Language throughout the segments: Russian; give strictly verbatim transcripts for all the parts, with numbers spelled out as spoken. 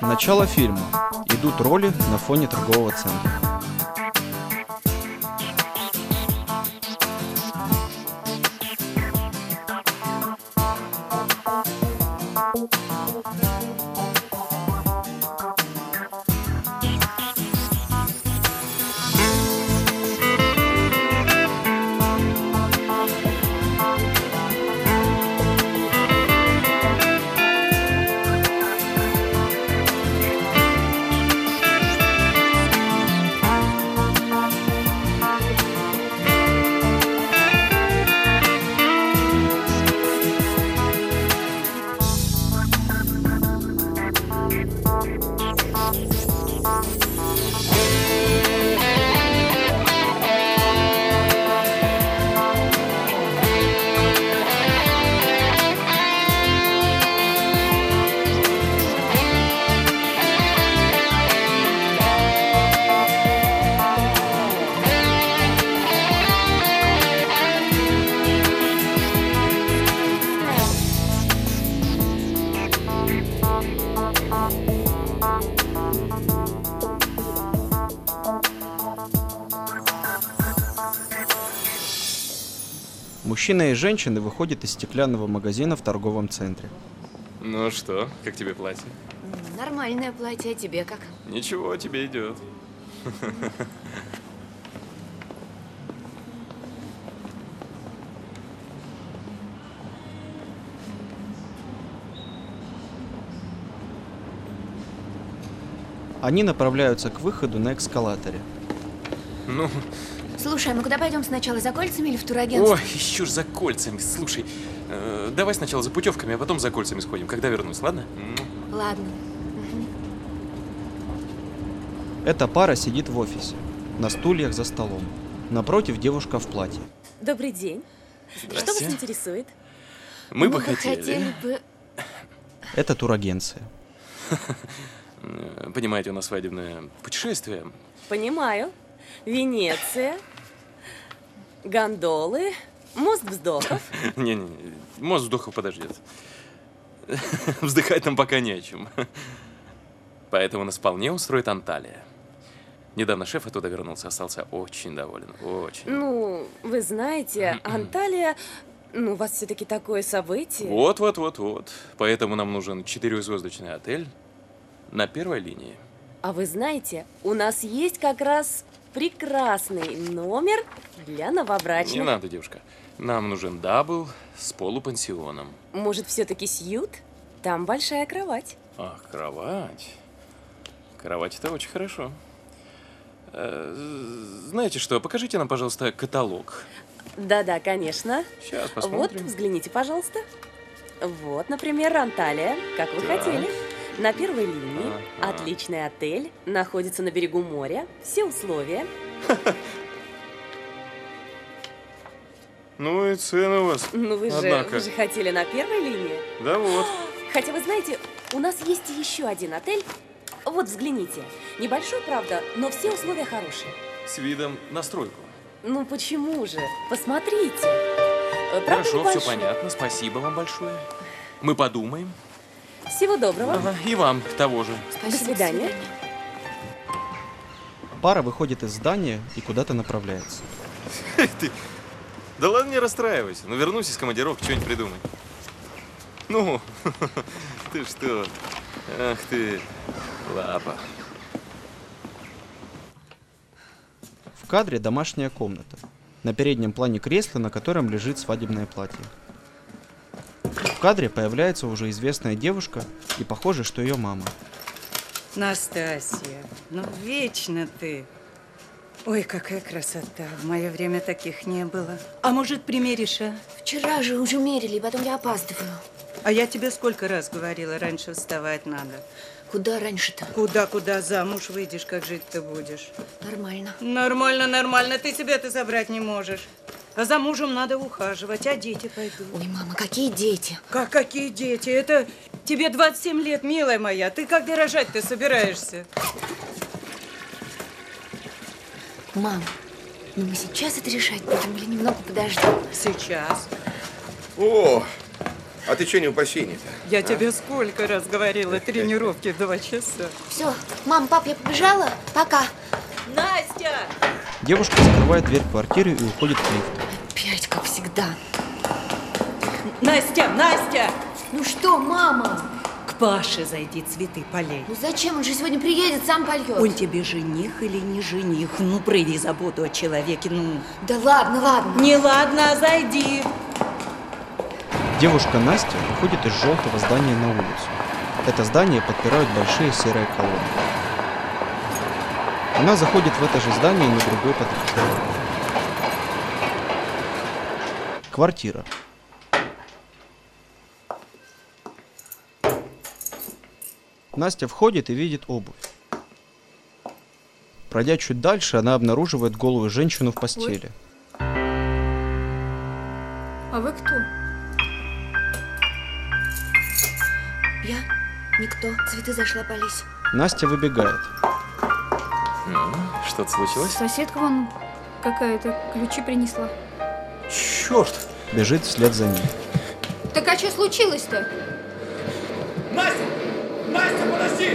Начало фильма. Идут роли на фоне торгового центра. Мужчина и женщина выходят из стеклянного магазина в торговом центре. Ну что, как тебе платье? Нормальное платье, а тебе как? Ничего, тебе идет. Они направляются к выходу на эскалаторе. Ну... Слушай, а мы куда пойдем сначала, за кольцами или в турагентство? Ой, еще ж за кольцами. Слушай, э, давай сначала за путевками, а потом за кольцами сходим, когда вернусь, ладно? Ладно. Эта пара сидит в офисе, на стульях за столом. Напротив девушка в платье. Добрый день. Что вас интересует? Мы, Мы бы бы хотели. хотели бы... Это турагенция. Понимаете, у нас свадебное путешествие. Понимаю. Венеция, гондолы, мост вздохов. Не-не-не, мост вздохов подождет. Вздыхать нам пока не о чем. Поэтому нас вполне устроит Анталия. Недавно шеф оттуда вернулся, остался очень доволен, очень. Ну, вы знаете, Анталия, ну, у вас все-таки такое событие. Вот-вот-вот-вот. Поэтому нам нужен четырехзвездочный отель на первой линии. А вы знаете, у нас есть как раз прекрасный номер для новобрачных. Не надо, девушка. Нам нужен дабл с полупансионом. Может, все-таки сьют? Там большая кровать. Ах, кровать. Кровать – это очень хорошо. Знаете что, покажите нам, пожалуйста, каталог. Да-да, конечно. Сейчас Вот, посмотрим. взгляните, пожалуйста. Вот, например, Анталия, как вы Так. хотели. На первой линии, Ага. отличный отель, находится на берегу моря, все условия. Ну и цены у вас. Ну вы же, Однако. вы же хотели на первой линии. Да вот. Хотя вы знаете, у нас есть еще один отель. Вот, взгляните. Небольшой, правда, но все условия хорошие. С видом на стройку. Ну почему же? Посмотрите. Э, правда, Хорошо, все небольшой. понятно. Спасибо вам большое. Мы подумаем. Всего доброго. Ага, и вам того же. Спасибо, До свидания. Пара выходит из здания и куда-то направляется. Эх ты. Да ладно, не расстраивайся. Ну, вернусь из командировки, что-нибудь придумай. Ну, ты что? Ах ты, лапа. В кадре домашняя комната. На переднем плане кресло, на котором лежит свадебное платье. В кадре появляется уже известная девушка, и похоже, что ее мама. Настасья, ну вечно ты. Ой, какая красота. В мое время таких не было. А может, примеришь, а? Вчера же уже мерили, и потом я опаздываю. А я тебе сколько раз говорила, раньше вставать надо. Куда раньше-то? Куда-куда замуж выйдешь, как жить-то будешь? Нормально. Нормально, нормально. Ты себя-то забрать не можешь. А за мужем надо ухаживать, а дети пойдут. Ой, мама, какие дети? Как какие дети? Это тебе двадцать семь лет, милая моя. Ты когда рожать-то собираешься? Мам, ну мы сейчас это решать будем или немного подождем? Сейчас. О, А ты что не в бассейне-то? Я а? тебе сколько раз говорила, тренировки в два часа. Все, мам, пап, я побежала. Пока. Настя! Девушка закрывает дверь квартиры и уходит в лифт. Опять, как всегда. Настя, Настя! Ну что, мама? К Паше зайди, цветы полей. Ну зачем? Он же сегодня приедет, сам польет. Он тебе жених или не жених? Ну, прояви заботу о человеке, ну. Да ладно, ладно. Не ладно, а зайди. Девушка Настя выходит из желтого здания на улицу. Это здание подпирают большие серые колонны. Она заходит в это же здание на другой подъезд. Квартира. Настя входит и видит обувь. Пройдя чуть дальше, она обнаруживает голую женщину в постели. А вы кто? Я? Никто. Цветы зашлопались. Настя выбегает. Что-то случилось? Соседка вон какая-то ключи принесла. Черт! Бежит вслед за ней. Так а что случилось-то? Настя! Настя, подожди!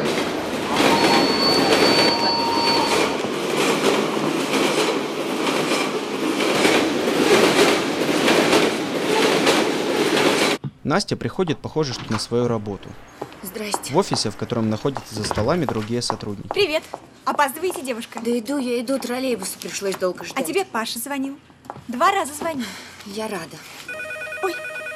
Настя приходит, похоже, что на свою работу. Здрасте. В офисе, в котором находятся за столами другие сотрудники. Привет. Опаздываете, девушка? Да иду, я иду, троллейбусу пришлось долго ждать. А тебе Паша звонил. Два раза звонил. Я рада. Ой.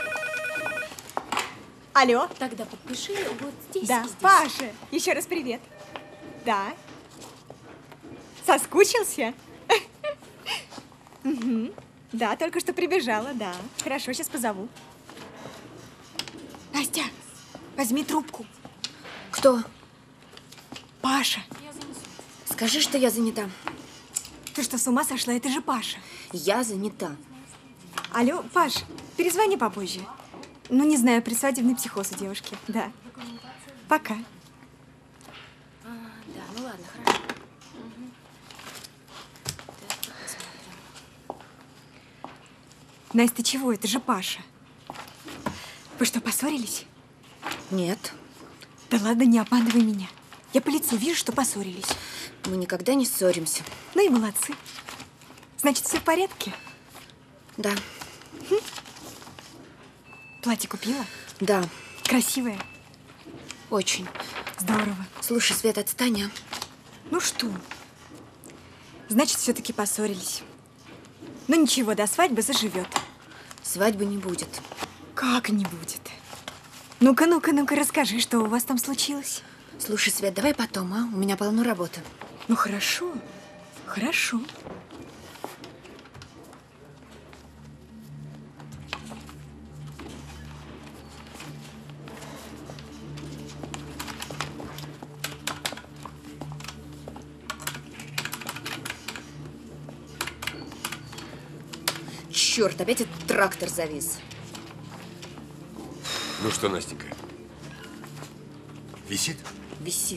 Алло? Тогда подпиши вот здесь Да, и здесь. Паша. Еще раз привет. Да. Соскучился? Угу. Да, только что прибежала, да. Хорошо, сейчас позову. Настя, возьми трубку. Кто? Паша. Скажи, что я занята. Ты что, с ума сошла? Это же Паша. Я занята. Алло, Паш, перезвони попозже. Ну, не знаю, предсвадебный психоз у девушки. Да. Пока. А, да, ну ладно, хорошо. Угу. Настя, ты чего? Это же Паша. Вы что, поссорились? Нет. Да ладно, не обманывай меня. Я по лицу вижу, что поссорились. Мы никогда не ссоримся. Ну и молодцы. Значит, все в порядке? Да. Хм. Платье купила? Да. Красивое? Очень. Здорово. Слушай, Свет, отстань, а? Ну что? Значит, все-таки поссорились. Ну ничего, до свадьбы заживет. Свадьбы не будет. Как не будет? Ну-ка, ну-ка, ну-ка, расскажи, что у вас там случилось. Слушай, Свет, давай потом, а? У меня полно работы. Ну хорошо, хорошо. Черт, опять этот трактор завис. Ну что, Настенька, висит? Висит.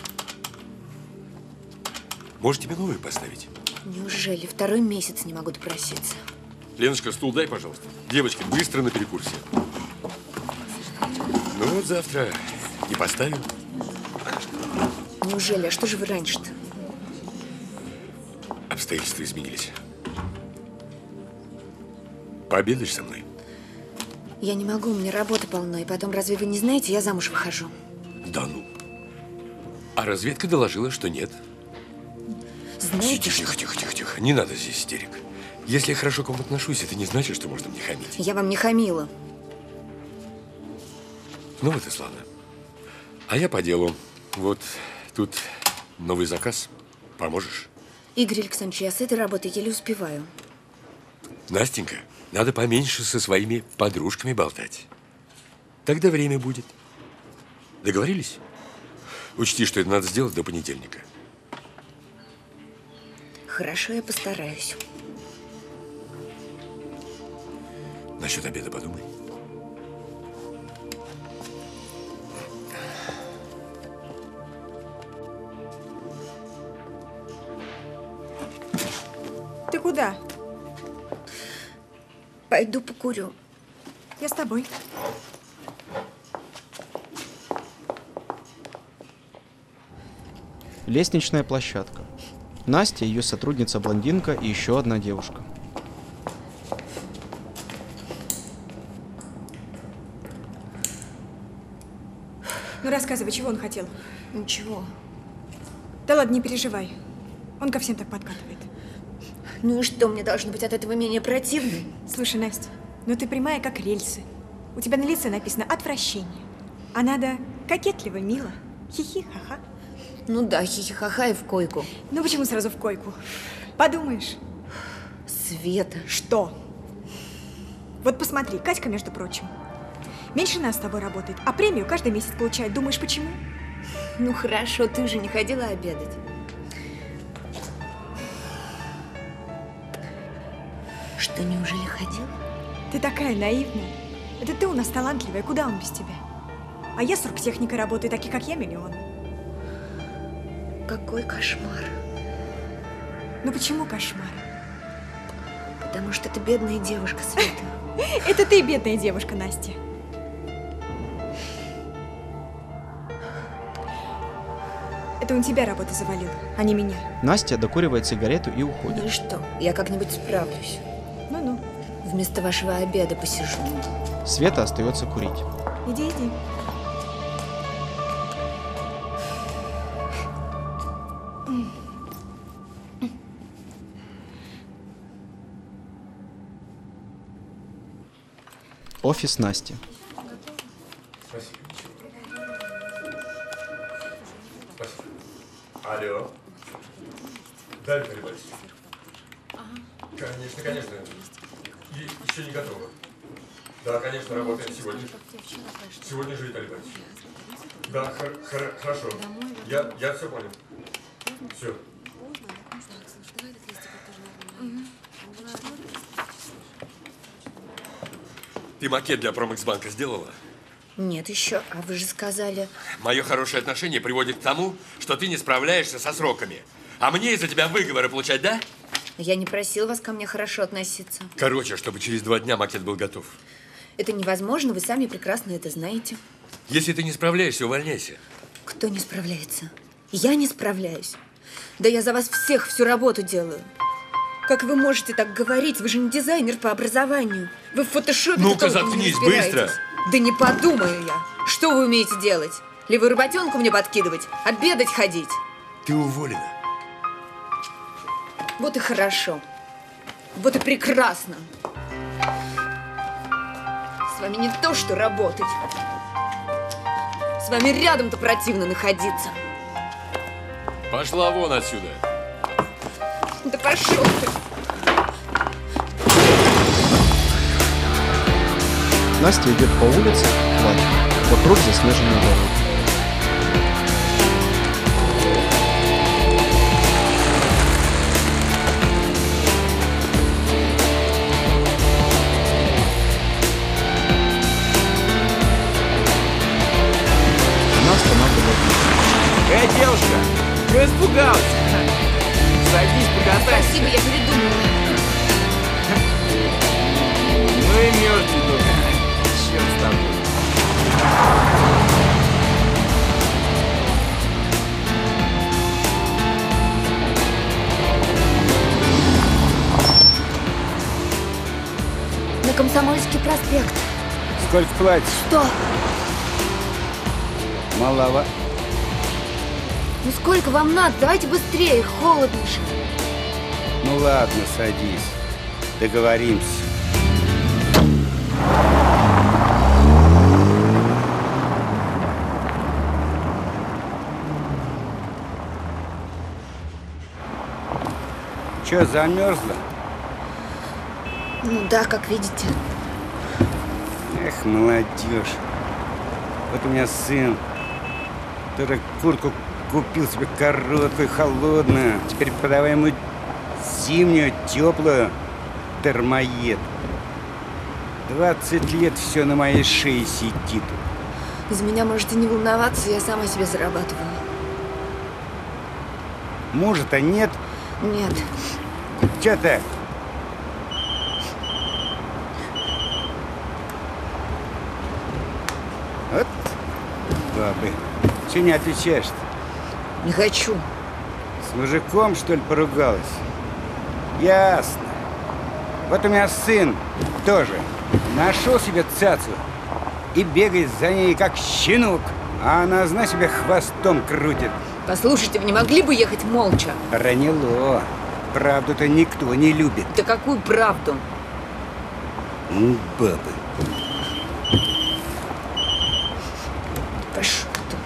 Может, тебе новый поставить? Неужели? Второй месяц не могу допроситься. Леночка, стул дай, пожалуйста. Девочки, быстро на перекурсе. Ну вот завтра и поставим. Неужели? А что же вы раньше-то? Обстоятельства изменились. Пообедаешь со мной? Я не могу, у меня работы полно. И потом, разве вы не знаете, я замуж выхожу. Да ну. А разведка доложила, что нет. Знаете, Тихо, тихо, тихо, тихо, тихо. Не надо здесь истерик. Если я хорошо к вам отношусь, это не значит, что можно мне хамить. я вам не хамила. Ну вот и славно. А я по делу. Вот тут новый заказ. Поможешь? Игорь Александрович, я с этой работой еле успеваю. Настенька, надо поменьше со своими подружками болтать. Тогда время будет. Договорились? Учти, что это надо сделать до понедельника. Хорошо, я постараюсь. Насчет обеда подумай. Ты куда? Пойду покурю. Я с тобой. Лестничная площадка. Настя, ее сотрудница-блондинка и еще одна девушка. Ну, рассказывай, чего он хотел? Ничего. Да ладно, не переживай. Он ко всем так подкатывает. Ну и что, мне должно быть от этого менее противно? Слушай, Настя, ну ты прямая, как рельсы. У тебя на лице написано «отвращение». А надо кокетливо, мило. Хихи, ха-ха. Ну да, хихи-ха-ха и в койку. Ну почему сразу в койку? Подумаешь. Света. Что? Вот посмотри, Катька, между прочим, меньше нас с тобой работает, а премию каждый месяц получает. Думаешь, почему? Ну хорошо, ты же не ходила обедать. Что, неужели ходила? Ты такая наивная. Это ты у нас талантливая, куда он без тебя? А я с оргтехникой работаю, таких как я миллион. Какой кошмар. Ну почему кошмар? Потому что ты бедная девушка, Света. Это ты бедная девушка, Настя. Это он тебя работы завалил, а не меня. Настя докуривает сигарету и уходит. Ну и что? Я как-нибудь справлюсь. Ну-ну. Вместо вашего обеда посижу. Света остается курить. Иди, иди. Офис Насти. Спасибо. Спасибо. Алло. Да, Виталий Борисович? Конечно, конечно. И еще не готово. Да, конечно, работаем сегодня же. Сегодня же, Виталий Борисович. Да, хор хор хорошо. Я, я все понял. Все. Ты макет для Промэксбанка сделала? Нет еще, а вы же сказали... Мое хорошее отношение приводит к тому, что ты не справляешься со сроками. А мне из-за тебя выговоры получать, да? Я не просил вас ко мне хорошо относиться. Короче, чтобы через два дня макет был готов. Это невозможно, вы сами прекрасно это знаете. Если ты не справляешься, увольняйся. Кто не справляется? Я не справляюсь. Да я за вас всех всю работу делаю. Как вы можете так говорить? Вы же не дизайнер по образованию. Вы в фотошопе Ну-ка, толком не заткнись, разбираетесь. быстро! Да не подумаю я. Что вы умеете делать? Левую работенку мне подкидывать? Обедать ходить? Ты уволена. Вот и хорошо. Вот и прекрасно. С вами не то, что работать. С вами рядом-то противно находиться. Пошла вон отсюда. Да пошел ты. Настя идет по улице, плачет. Вокруг заснеженная дорога. Она останавливает. Эй, девушка, ты испугался? Садись, покатайся. Спасибо, я передумала. Ну и мертвый тут. Черт с тобой. На Комсомольский проспект. Сколько платишь? Что? Малова. Ну сколько вам надо? Давайте быстрее, холодно же. Ну ладно, садись. Договоримся. Че, замерзла? Ну да, как видите. Эх, молодежь. Вот у меня сын. Только куртку купил себе короткую, холодную. Теперь подавай ему зимнюю, теплую. Дармоед. Двадцать лет все на моей шее сидит. За меня можете не волноваться, я сама себе зарабатываю. Мужа-то нет? Нет. Че так? бабы. Че не отвечаешь-то? Не хочу. С мужиком, что ли, поругалась? Ясно. Вот у меня сын тоже нашел себе цацу и бегает за ней, как щенок. А она, знаешь, себе хвостом крутит. Послушайте, вы не могли бы ехать молча? Ранило. Правду-то никто не любит. Да какую правду? Ну, бабы. Пошел ты.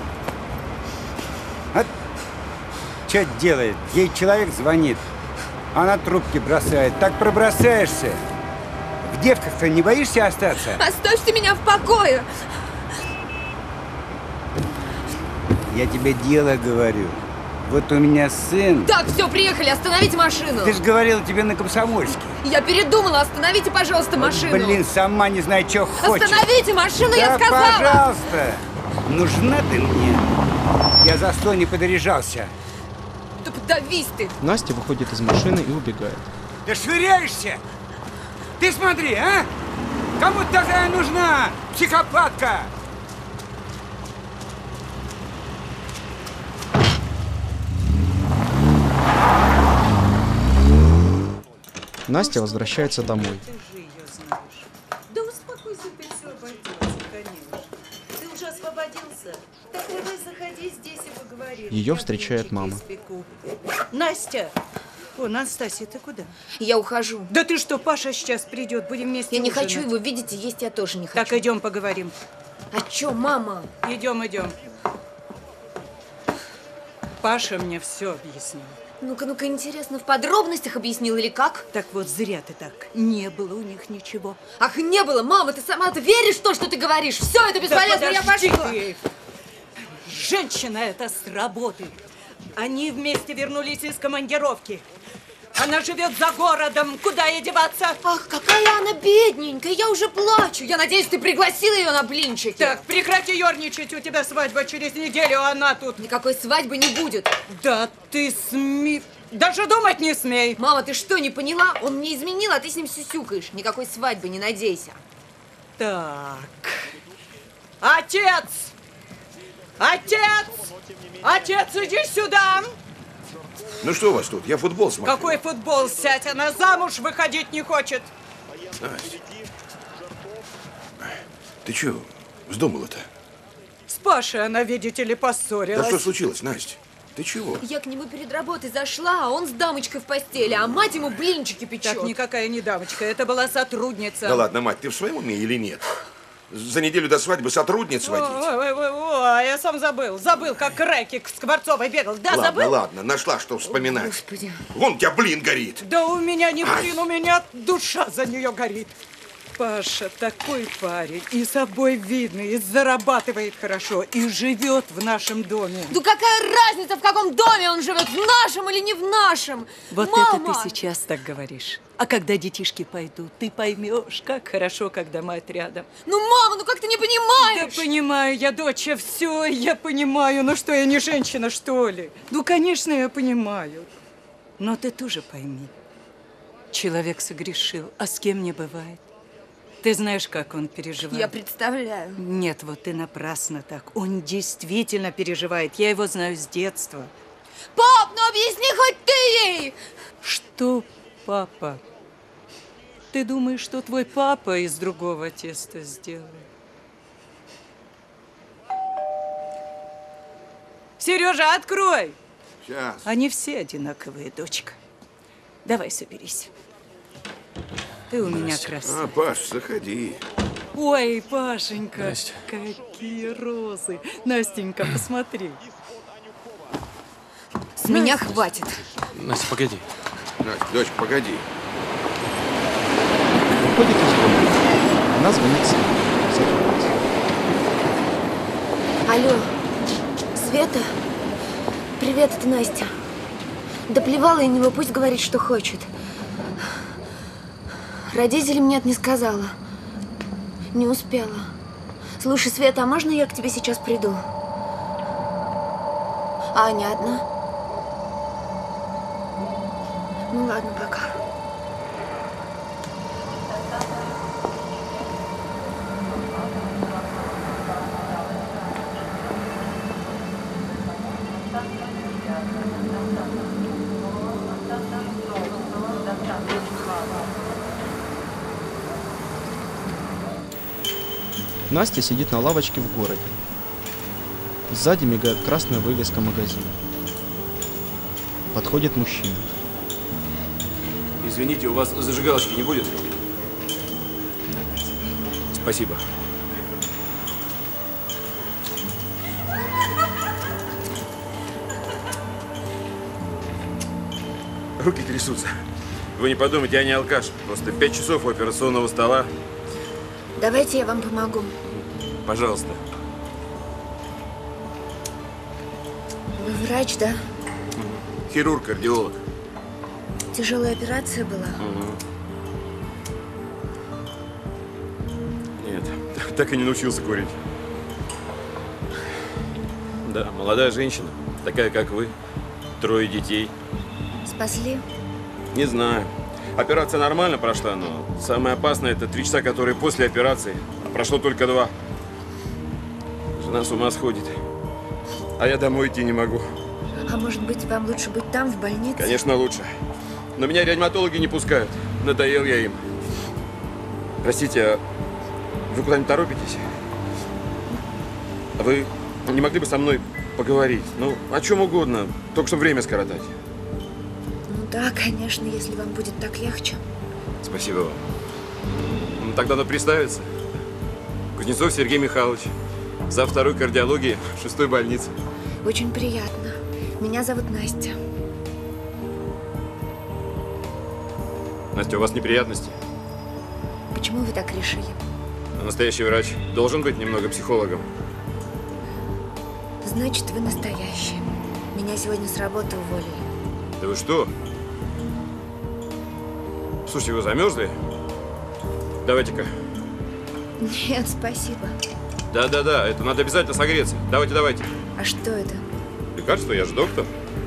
А что делает? Ей человек звонит. Она трубки бросает. Так пробросаешься. В девках-то не боишься остаться? Оставьте меня в покое! Я тебе дело говорю. Вот у меня сын... Так, все, приехали, остановите машину. Ты же говорила тебе на Комсомольске. Я передумала, остановите, пожалуйста, машину. Вот, блин, сама не знаю, что хочешь. Остановите машину, да, я сказала. Пожалуйста. Нужна ты мне. Я за сто не подоряжался. Да подавись ты. Настя выходит из машины и убегает. Ты швыряешься? Ты смотри, а? Кому такая нужна психопатка? Настя возвращается домой. Да успокойся, ты все обойдется, конечно. Ты уже освободился? Так давай заходи здесь и поговорим. Ее встречает мама. Настя! О, Настасья, ты куда? Я ухожу. Да ты что, Паша сейчас придет, будем вместе Я не ужинать. хочу его видеть, и есть я тоже не хочу. Так, идем поговорим. А чё, мама? Идем, идем. Паша мне все объяснил. Ну-ка, ну-ка, интересно, в подробностях объяснил или как? Так вот, зря ты так. Не было у них ничего. Ах, не было, мама, ты сама-то веришь в то, что ты говоришь? Все, это бесполезно, да я пошла. Ты. Женщина это сработает. Они вместе вернулись из командировки. Она живет за городом. Куда ей деваться? Ах, какая она бедненькая, я уже плачу. Я надеюсь, ты пригласила ее на блинчики. Так, прекрати ерничать, у тебя свадьба через неделю, а она тут. Никакой свадьбы не будет. Да ты сми... Даже думать не смей. Мама, ты что, не поняла? Он мне изменил, а ты с ним сюсюкаешь. Никакой свадьбы, не надейся. Так. Отец! Отец! Отец, иди сюда! Ну что у вас тут? Я футбол смотрю. Какой футбол? Сядь, она замуж выходить не хочет. Настя. Ты что вздумала-то? С Пашей она, видите ли, поссорилась. Да что случилось, Настя? Ты чего? Я к нему перед работой зашла, а он с дамочкой в постели, а мать ему блинчики печет. Так никакая не дамочка, это была сотрудница. Да ладно, мать, ты в своем уме или нет? За неделю до свадьбы сотрудниц водить? Ой, ой, ой, ой, я сам забыл. Забыл, как Рэкик с Скворцовой бегал. Да, ладно, забыл? ладно, нашла, что вспоминать. О, Господи. Вон у тебя блин горит. Да у меня не Ай. блин, у меня душа за нее горит. Паша такой парень, и собой видный, и зарабатывает хорошо, и живет в нашем доме. Ну какая разница, в каком доме он живет, в нашем или не в нашем? Вот Мама! это ты сейчас так говоришь. А когда детишки пойдут, ты поймешь, как хорошо, когда мать рядом. Ну, мама, ну как ты не понимаешь? Да понимаю я, доча, все я понимаю. Ну что, я не женщина, что ли? Ну, конечно, я понимаю. Но ты тоже пойми. Человек согрешил, а с кем не бывает. Ты знаешь, как он переживает? Я представляю. Нет, вот ты напрасно так. Он действительно переживает. Я его знаю с детства. Пап, ну объясни хоть ты ей! Что, папа? Ты думаешь, что твой папа из другого теста сделает? Сережа, открой! Сейчас. Они все одинаковые, дочка. Давай соберись. Ты у меня Настя. красавица. А, Паш, заходи. Ой, Пашенька, Настя. какие розы. Настенька, посмотри. С меня хватит. Настя, погоди. Настя, дочка, погоди. Выходит из дома. Она звонит сыну. Сотруднице. Алло, Света? Привет, это Настя. Да плевала я него, пусть говорит, что хочет. Родителям нет, не сказала. Не успела. Слушай, Света, а можно я к тебе сейчас приду? А Аня одна? Ну ладно, пока. Настя сидит на лавочке в городе. Сзади мигает красная вывеска магазина. Подходит мужчина. Извините, у вас зажигалочки не будет? Спасибо. Руки трясутся. Вы не подумайте, я не алкаш. Просто пять часов у операционного стола. Давайте я вам помогу. Пожалуйста. Вы врач, да? Хирург, кардиолог. Тяжелая операция была? Угу. Нет, так и не научился курить. Да, молодая женщина, такая как вы, трое детей. Спасли? Не знаю. Операция нормально прошла, но самое опасное – это три часа, которые после операции. А прошло только два. Жена с ума сходит. А я домой идти не могу. А может быть, вам лучше быть там, в больнице? Конечно, лучше. Но меня реаниматологи не пускают. Надоел я им. Простите, а вы куда-нибудь торопитесь? А вы не могли бы со мной поговорить? Ну, о чем угодно, только чтобы время скоротать. Ну да, конечно, если вам будет так легче. Спасибо вам. Ну, тогда надо представиться. Кузнецов Сергей Михайлович. Зав. Второй кардиологии шестой больницы. Очень приятно. Меня зовут Настя. Настя, у вас неприятности? Почему вы так решили? А настоящий врач должен быть немного психологом. Значит, вы настоящий. Меня сегодня с работы уволили. Да вы что? Слушайте, вы замерзли? Давайте-ка. Нет, спасибо. Да-да-да, это надо обязательно согреться. Давайте, давайте. А что это? Лекарство, я же доктор.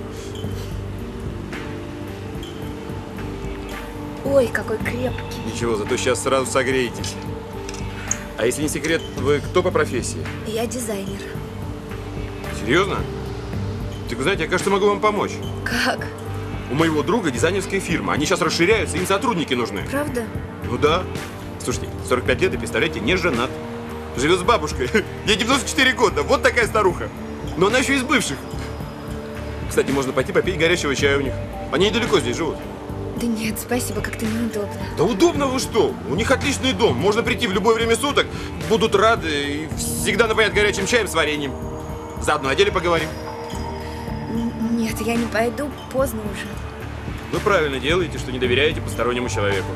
Ой, какой крепкий. Ничего, зато сейчас сразу согреетесь. А если не секрет, вы кто по профессии? Я дизайнер. Серьезно? Так, знаете, я, кажется, могу вам помочь. Как? У моего друга дизайнерская фирма. Они сейчас расширяются, им сотрудники нужны. Правда? Ну да. Слушайте, сорок пять лет и, представляете, не женат. Живет с бабушкой. Ей девяносто четыре года. Вот такая старуха. Но она еще из бывших. Кстати, можно пойти попить горячего чая у них. Они недалеко здесь живут. Да нет, спасибо, как-то неудобно. Да удобно вы что? У них отличный дом. Можно прийти в любое время суток. Будут рады и всегда напоят горячим чаем с вареньем. Заодно о деле поговорим. Н- Нет, я не пойду, поздно уже. Вы правильно делаете, что не доверяете постороннему человеку.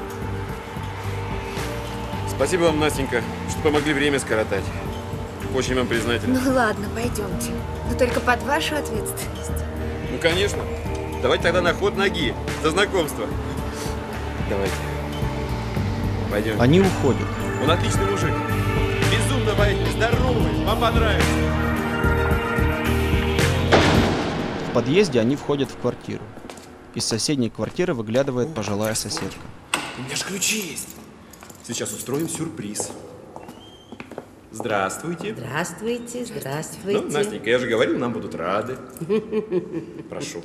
Спасибо вам, Настенька, что помогли время скоротать. Очень вам признателен. Ну ладно, пойдемте. Но только под вашу ответственность. Ну, конечно. Давайте тогда на ход ноги. За знакомство. Давайте. Пойдем. Они уходят. Он отличный мужик. Безумно воительный, здоровый. Вам понравится. В подъезде они входят в квартиру. Из соседней квартиры выглядывает пожилая соседка. У меня же ключи есть. Сейчас устроим сюрприз. Здравствуйте. Здравствуйте, здравствуйте. Ну, Настенька, я же говорил, нам будут рады. Прошу.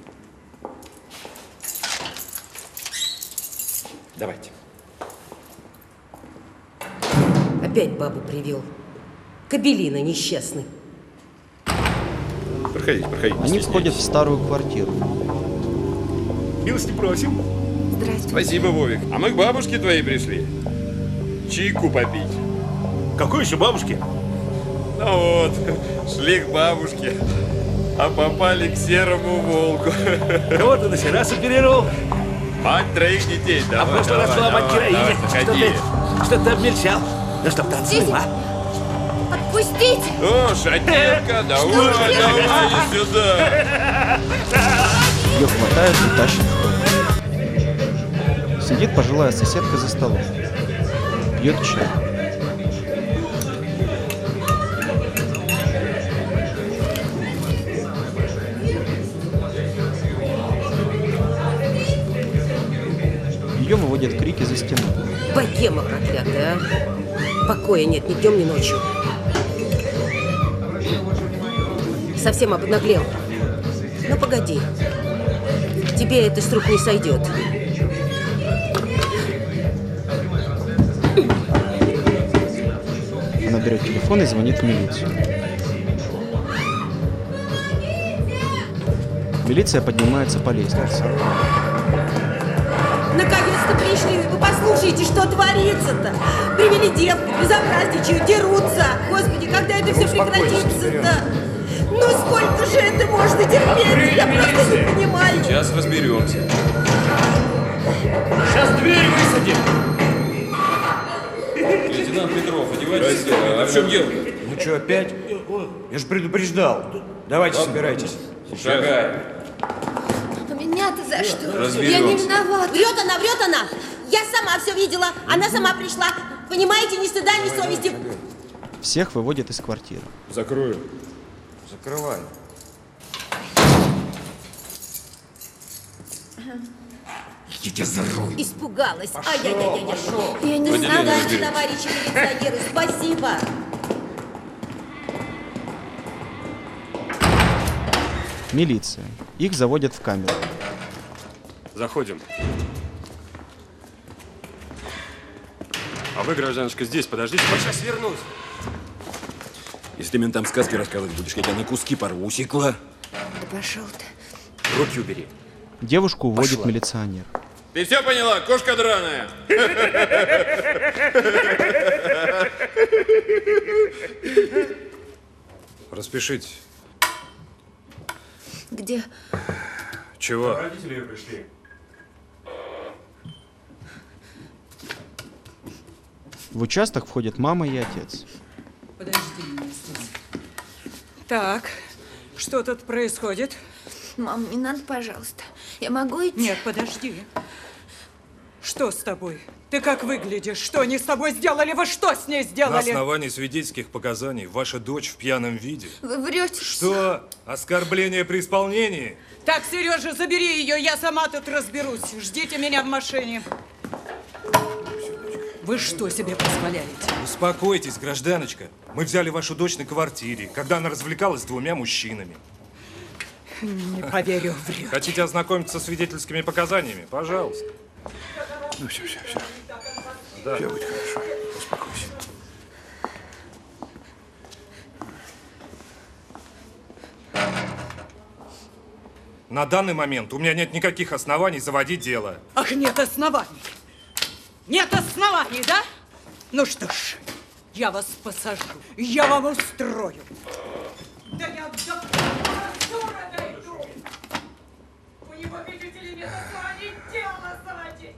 Давайте. Опять бабу привел. Кобелина несчастный. Проходите, проходите. Они входят в старую квартиру. Милости просим. Здравствуйте. Спасибо, Вовик. А мы к бабушке твоей пришли. Чайку попить. Какой еще бабушке? Ну вот, шли к бабушке, а попали к серому волку. Кого ты на сей раз оперировал? Мать троих детей. А в прошлый раз была мать героиня. Что ты, что ты обмельчал? Ну чтоб танцевал, а? Отпустите! О, шатенка, давай, давай сюда. Ее хватают и тащат в дом. Сидит пожилая соседка за столом. Пьет чай. Ее выводят крики за стену. Богема проклятая, а? Покоя нет ни днем, ни ночью. Совсем обнаглел. Ну, погоди. Тебе это с рук не сойдет. Она берет телефон и звонит в милицию. Милиция поднимается по лестнице. Наконец-то пришли! Вы послушайте, что творится-то! Привели девку, безобразничают, дерутся! Господи, когда это все прекратится-то? Ну сколько же это можно терпеть? Я просто не понимаю! Сейчас разберемся. Сейчас дверь высадим! Лейтенант Петров, одевайтесь. А в чем дело? Ну что, опять? Я же предупреждал. Давайте, Ладно. собирайтесь. Шагай. А меня-то за что? Разберемся. Я не виновата. Врет она, врет она! Я сама все видела, она сама пришла. Понимаете, ни стыда, ни совести. Всех выводят из квартиры. Закрою. Закрывай. Идите за руль. Испугалась. Ай-яй-яй-яй. Я не Поделение знала. Удачи, разберем. товарищи милиционеры, спасибо. Милиция. Их заводят в камеру. Заходим. А вы, гражданушка, здесь подождите. Я сейчас вернусь. Если ментам сказки рассказывать будешь, я тебя на куски порву, усекла. Да пошел ты. Руки убери. Девушку уводит Пошла. милиционер. Ты все поняла, кошка драная? Распишитесь. Где? Чего? Родители пришли. В участок входят мама и отец. Подожди меня здесь. Так, что тут происходит? Мам, не надо, пожалуйста. Я могу идти? Нет, подожди. Что с тобой? Ты как выглядишь? Что они с тобой сделали? Вы что с ней На сделали? основании свидетельских показаний ваша дочь в пьяном виде. Вы врете. Что? Оскорбление при исполнении? Так, Сережа, забери ее, я сама тут разберусь. Ждите меня в машине. Вы что себе позволяете? Успокойтесь, гражданочка. Мы взяли вашу дочь на квартире, когда она развлекалась с двумя мужчинами. Не поверю, врет. Хотите ознакомиться со свидетельскими показаниями? Пожалуйста. Ну все, все, все. Да. Все будет хорошо. Успокойся. На данный момент у меня нет никаких оснований заводить дело. Ах, нет оснований. Нет оснований, да? Ну что ж, я вас посажу. Я вам устрою. Да я до дура дойду. У него, видите ли, нет оснований дело заводить.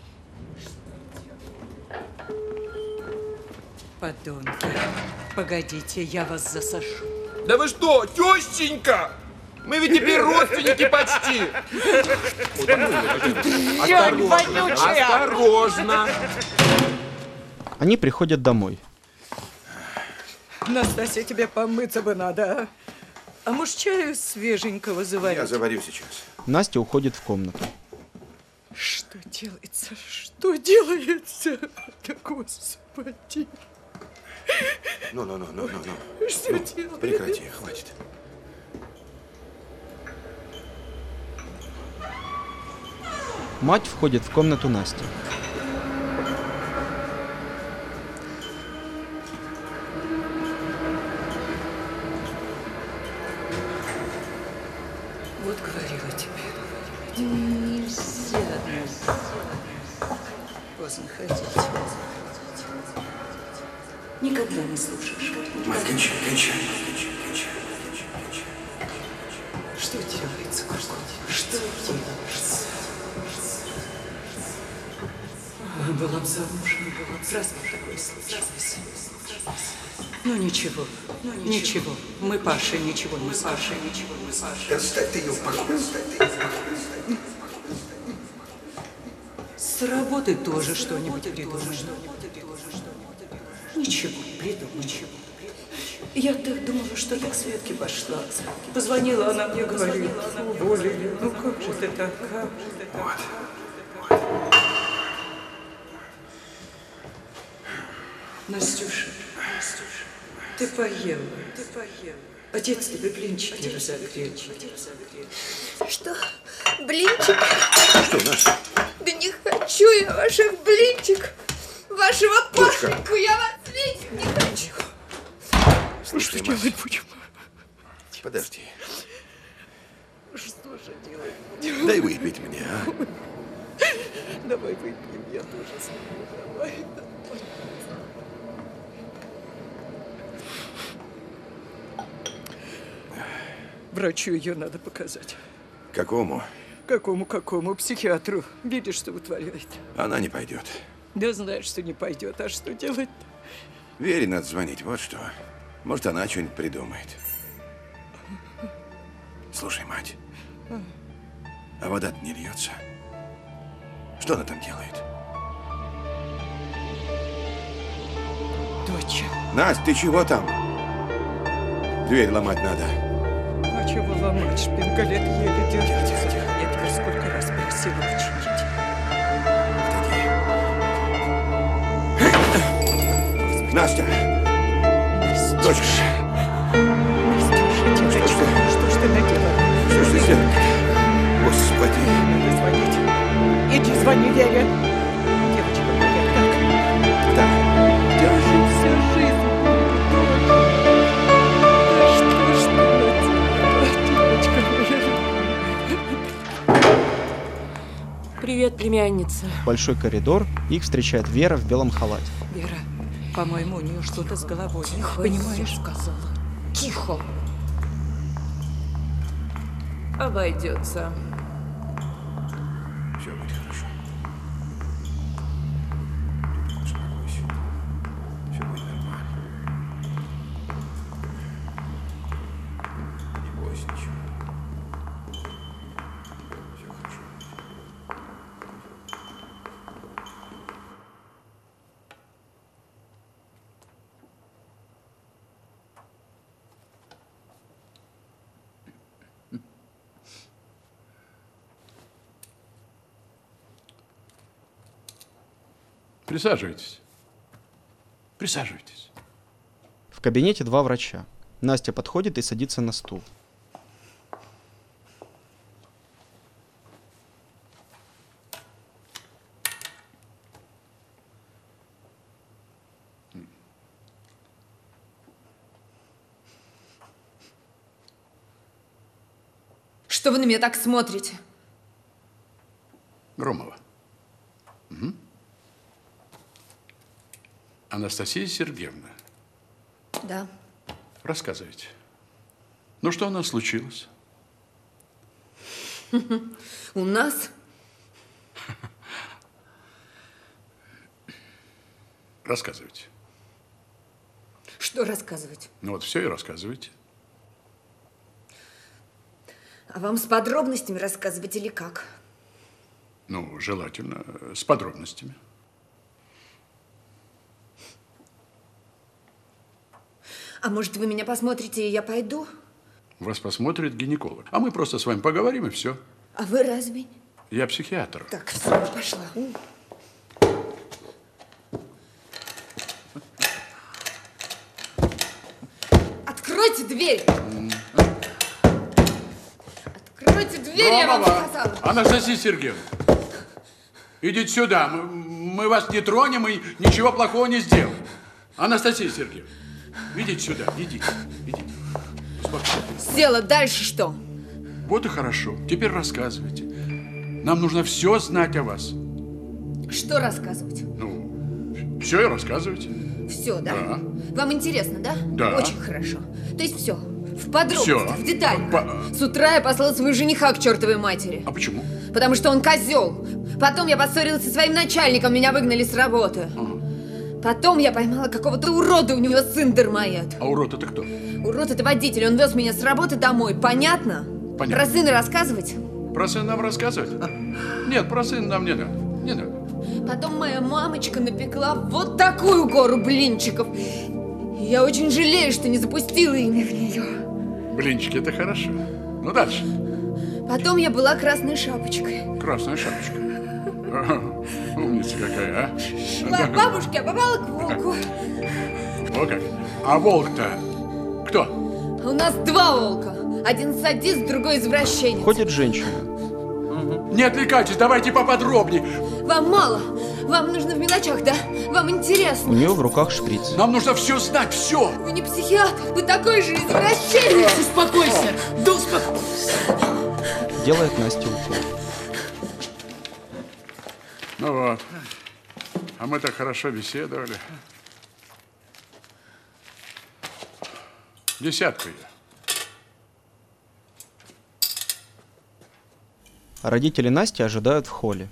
Подонки. Погодите, я вас засажу. Да вы что, тещенька? Мы ведь теперь родственники почти. Дрянь вонючая! Осторожно. Они приходят домой. Настасья, тебе помыться бы надо, а? А может, чаю свеженького заварить? Я заварю сейчас. Настя уходит в комнату. Что делается? Что делается? Да, Господи. Ну, ну, ну, ну, ну, ну. Что Ну, делается? прекрати, хватит. Мать входит в комнату Насти. Вот говорила тебе. Нельзя. Поздно ходить. Никогда не слушаешь. Мать, кончай, кончай, кончай, кончай, кончай, кончай. Что делается, Господи? Что делается? А, была бы замужем, была бы сразу такое случилось. Ну ничего, ну ничего. Мы Паше ничего не Паше, ничего не Паше. Оставь ты ее в покое, оставь ты ее в покое. С работы тоже что-нибудь придумаем. Ничего, придумай, ничего. Я так думала, что ты к Светке пошла. Позвонила она мне, говорит, уволили. Ну как же ты так, как же ты так? Вот. Настюша, Настюша, ты поела, ты поела. Отец тебе блинчики разогрел. Что? Блинчик? Что, Настя? Да не хочу я ваших блинчиков. Вашего Дочка. Пашеньку. Я вас видеть не хочу. Слушай, что мать, делать будем? подожди. Что же делать будем? Дай выпить мне, а? Давай выпьем, я тоже смогу. Давай, давай. Врачу ее надо показать. Какому? Какому-какому? Психиатру. Видишь, что вытворяет. Она не пойдет. Да знаешь, что не пойдет. А что делать-то? Вере надо звонить, вот что. Может, она что-нибудь придумает. Слушай, мать, а вода-то не льется. Что она там делает? Доча. Настя, ты чего там? Дверь ломать надо. А чего ломать? Шпингалет еле держится. Я тебя сколько раз просила починить. Настя! Дочка! Настюша, что, что? что ж ты наделала? Что ж ты сделала? Господи! Надо звонить. Иди звони Вере. Девочка моя, как? Да. Держи всю жизнь. Да что ж ты наделала, девочка моя? Привет, племянница. Большой коридор, их встречает Вера в белом халате. Вера, по-моему, у нее что-то с головой. Тихо, понимаешь? я сказала. Тихо. Обойдется. Все будет хорошо. Успокойся. Все будет нормально. Не бойся ничего. Все хорошо. Присаживайтесь. Присаживайтесь. В кабинете два врача. Настя подходит и садится на стул. Что вы на меня так смотрите? Громова. Угу. Анастасия Сергеевна, Да. рассказывайте. Ну, что у нас случилось? У нас? Рассказывайте. Что рассказывать? Ну вот все и рассказывайте. А вам с подробностями рассказывать или как? Ну, желательно с подробностями. А может, вы меня посмотрите, и я пойду? Вас посмотрит гинеколог. А мы просто с вами поговорим, и все. А вы разве? Я психиатр. Так, все, я пошла. Откройте дверь! Откройте дверь, я вам сказала! Анастасия Сергеевна, идите сюда. Мы, мы вас не тронем и ничего плохого не сделаем. Анастасия Сергеевна, идите сюда, идите, идите. Успокойтесь. Села, дальше что? Вот и хорошо. Теперь рассказывайте. Нам нужно все знать о вас. Что рассказывать? Ну, все и рассказывайте. Все, да? Да. Вам интересно, да? Да. Очень хорошо. То есть все. В подробностях, Всё. в деталях. По- С утра я послала своего жениха к чертовой матери. А почему? Потому что он козел. Потом я поссорилась со своим начальником, меня выгнали с работы. Потом я поймала какого-то урода, у него сын дармоед. А урод это кто? Урод это водитель, он вез меня с работы домой, понятно? Понятно. Про сына рассказывать? Про сына нам рассказывать? Нет, про сына нам не надо. Не надо. Потом моя мамочка напекла вот такую гору блинчиков. И я очень жалею, что не запустила ими в нее. Блинчики это хорошо. Ну дальше. Потом я была красной шапочкой. Красная шапочка. Ага, умница какая, а? Шла к бабушке, а попала к волку. О как. А волк-то кто? У нас два волка. Один садист, другой извращенец. Ходит женщина. Не отвлекайтесь, давайте поподробнее. Вам мало? Вам нужно в мелочах, да? Вам интересно. У нее в руках шприц. Нам нужно все знать, все. Вы не психиатр, вы такой же извращенец. Успокойся, да успокойся. Делает Насте укол. Ну вот. А мы так хорошо беседовали. Десятку ее. Родители Насти ожидают в холле.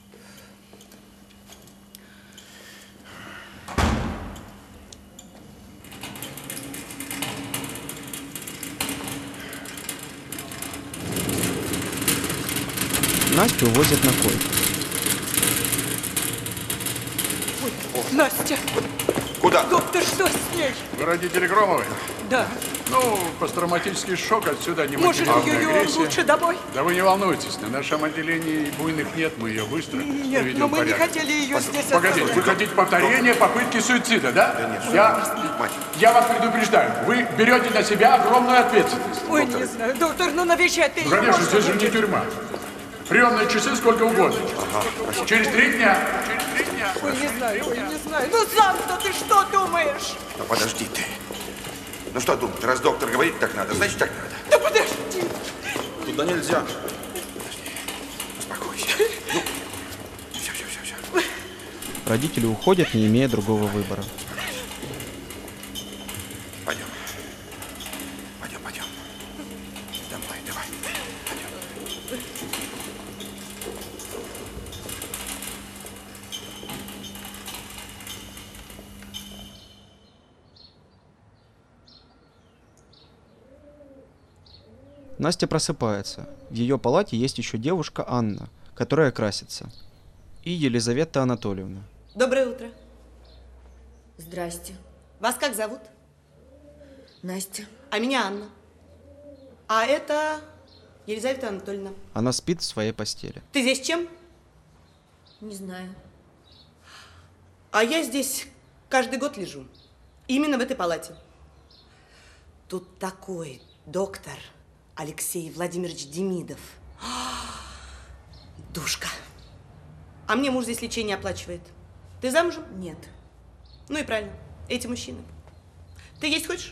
Настю увозят на койку. Настя! Куда? Доктор, что с ней? Вы родители Громовой? Да. Ну, посттравматический шок отсюда не Может, мотивированная ее агрессия. лучше домой? Да вы не волнуйтесь, на нашем отделении буйных нет, мы ее быстро Нет, приведем но в мы не порядок. хотели ее здесь Погодите, вы оставлять. хотите повторения попытки суицида, да? Да нет, я, я вас предупреждаю, вы берете на себя огромную ответственность. Ой, не знаю, доктор, ну навещать ты Ну, ее конечно, можешь здесь же не будет? тюрьма. Приемные часы сколько угодно. Через три дня. Ой, не знаю, ой, не знаю. Ну сам-то ты что думаешь? Ну подожди ты. Ну что думать, раз доктор говорит, так надо, значит так надо. Да подожди. Туда нельзя. Подожди. Успокойся. Ну, все, все, все, все. Родители уходят, не имея другого выбора. Пойдем. Пойдем, пойдем. Домой, давай. Пойдем. Настя просыпается. В ее палате есть еще девушка Анна, которая красится. И Елизавета Анатольевна. Доброе утро. Здрасте. Вас как зовут? Настя. А меня Анна. А это Елизавета Анатольевна. Она спит в своей постели. Ты здесь чем? Не знаю. А я здесь каждый год лежу. Именно в этой палате. Тут такой доктор Алексей Владимирович Демидов. Душка. А мне муж здесь лечение оплачивает. Ты замужем? Нет. Ну и правильно. Эти мужчины. Ты есть хочешь?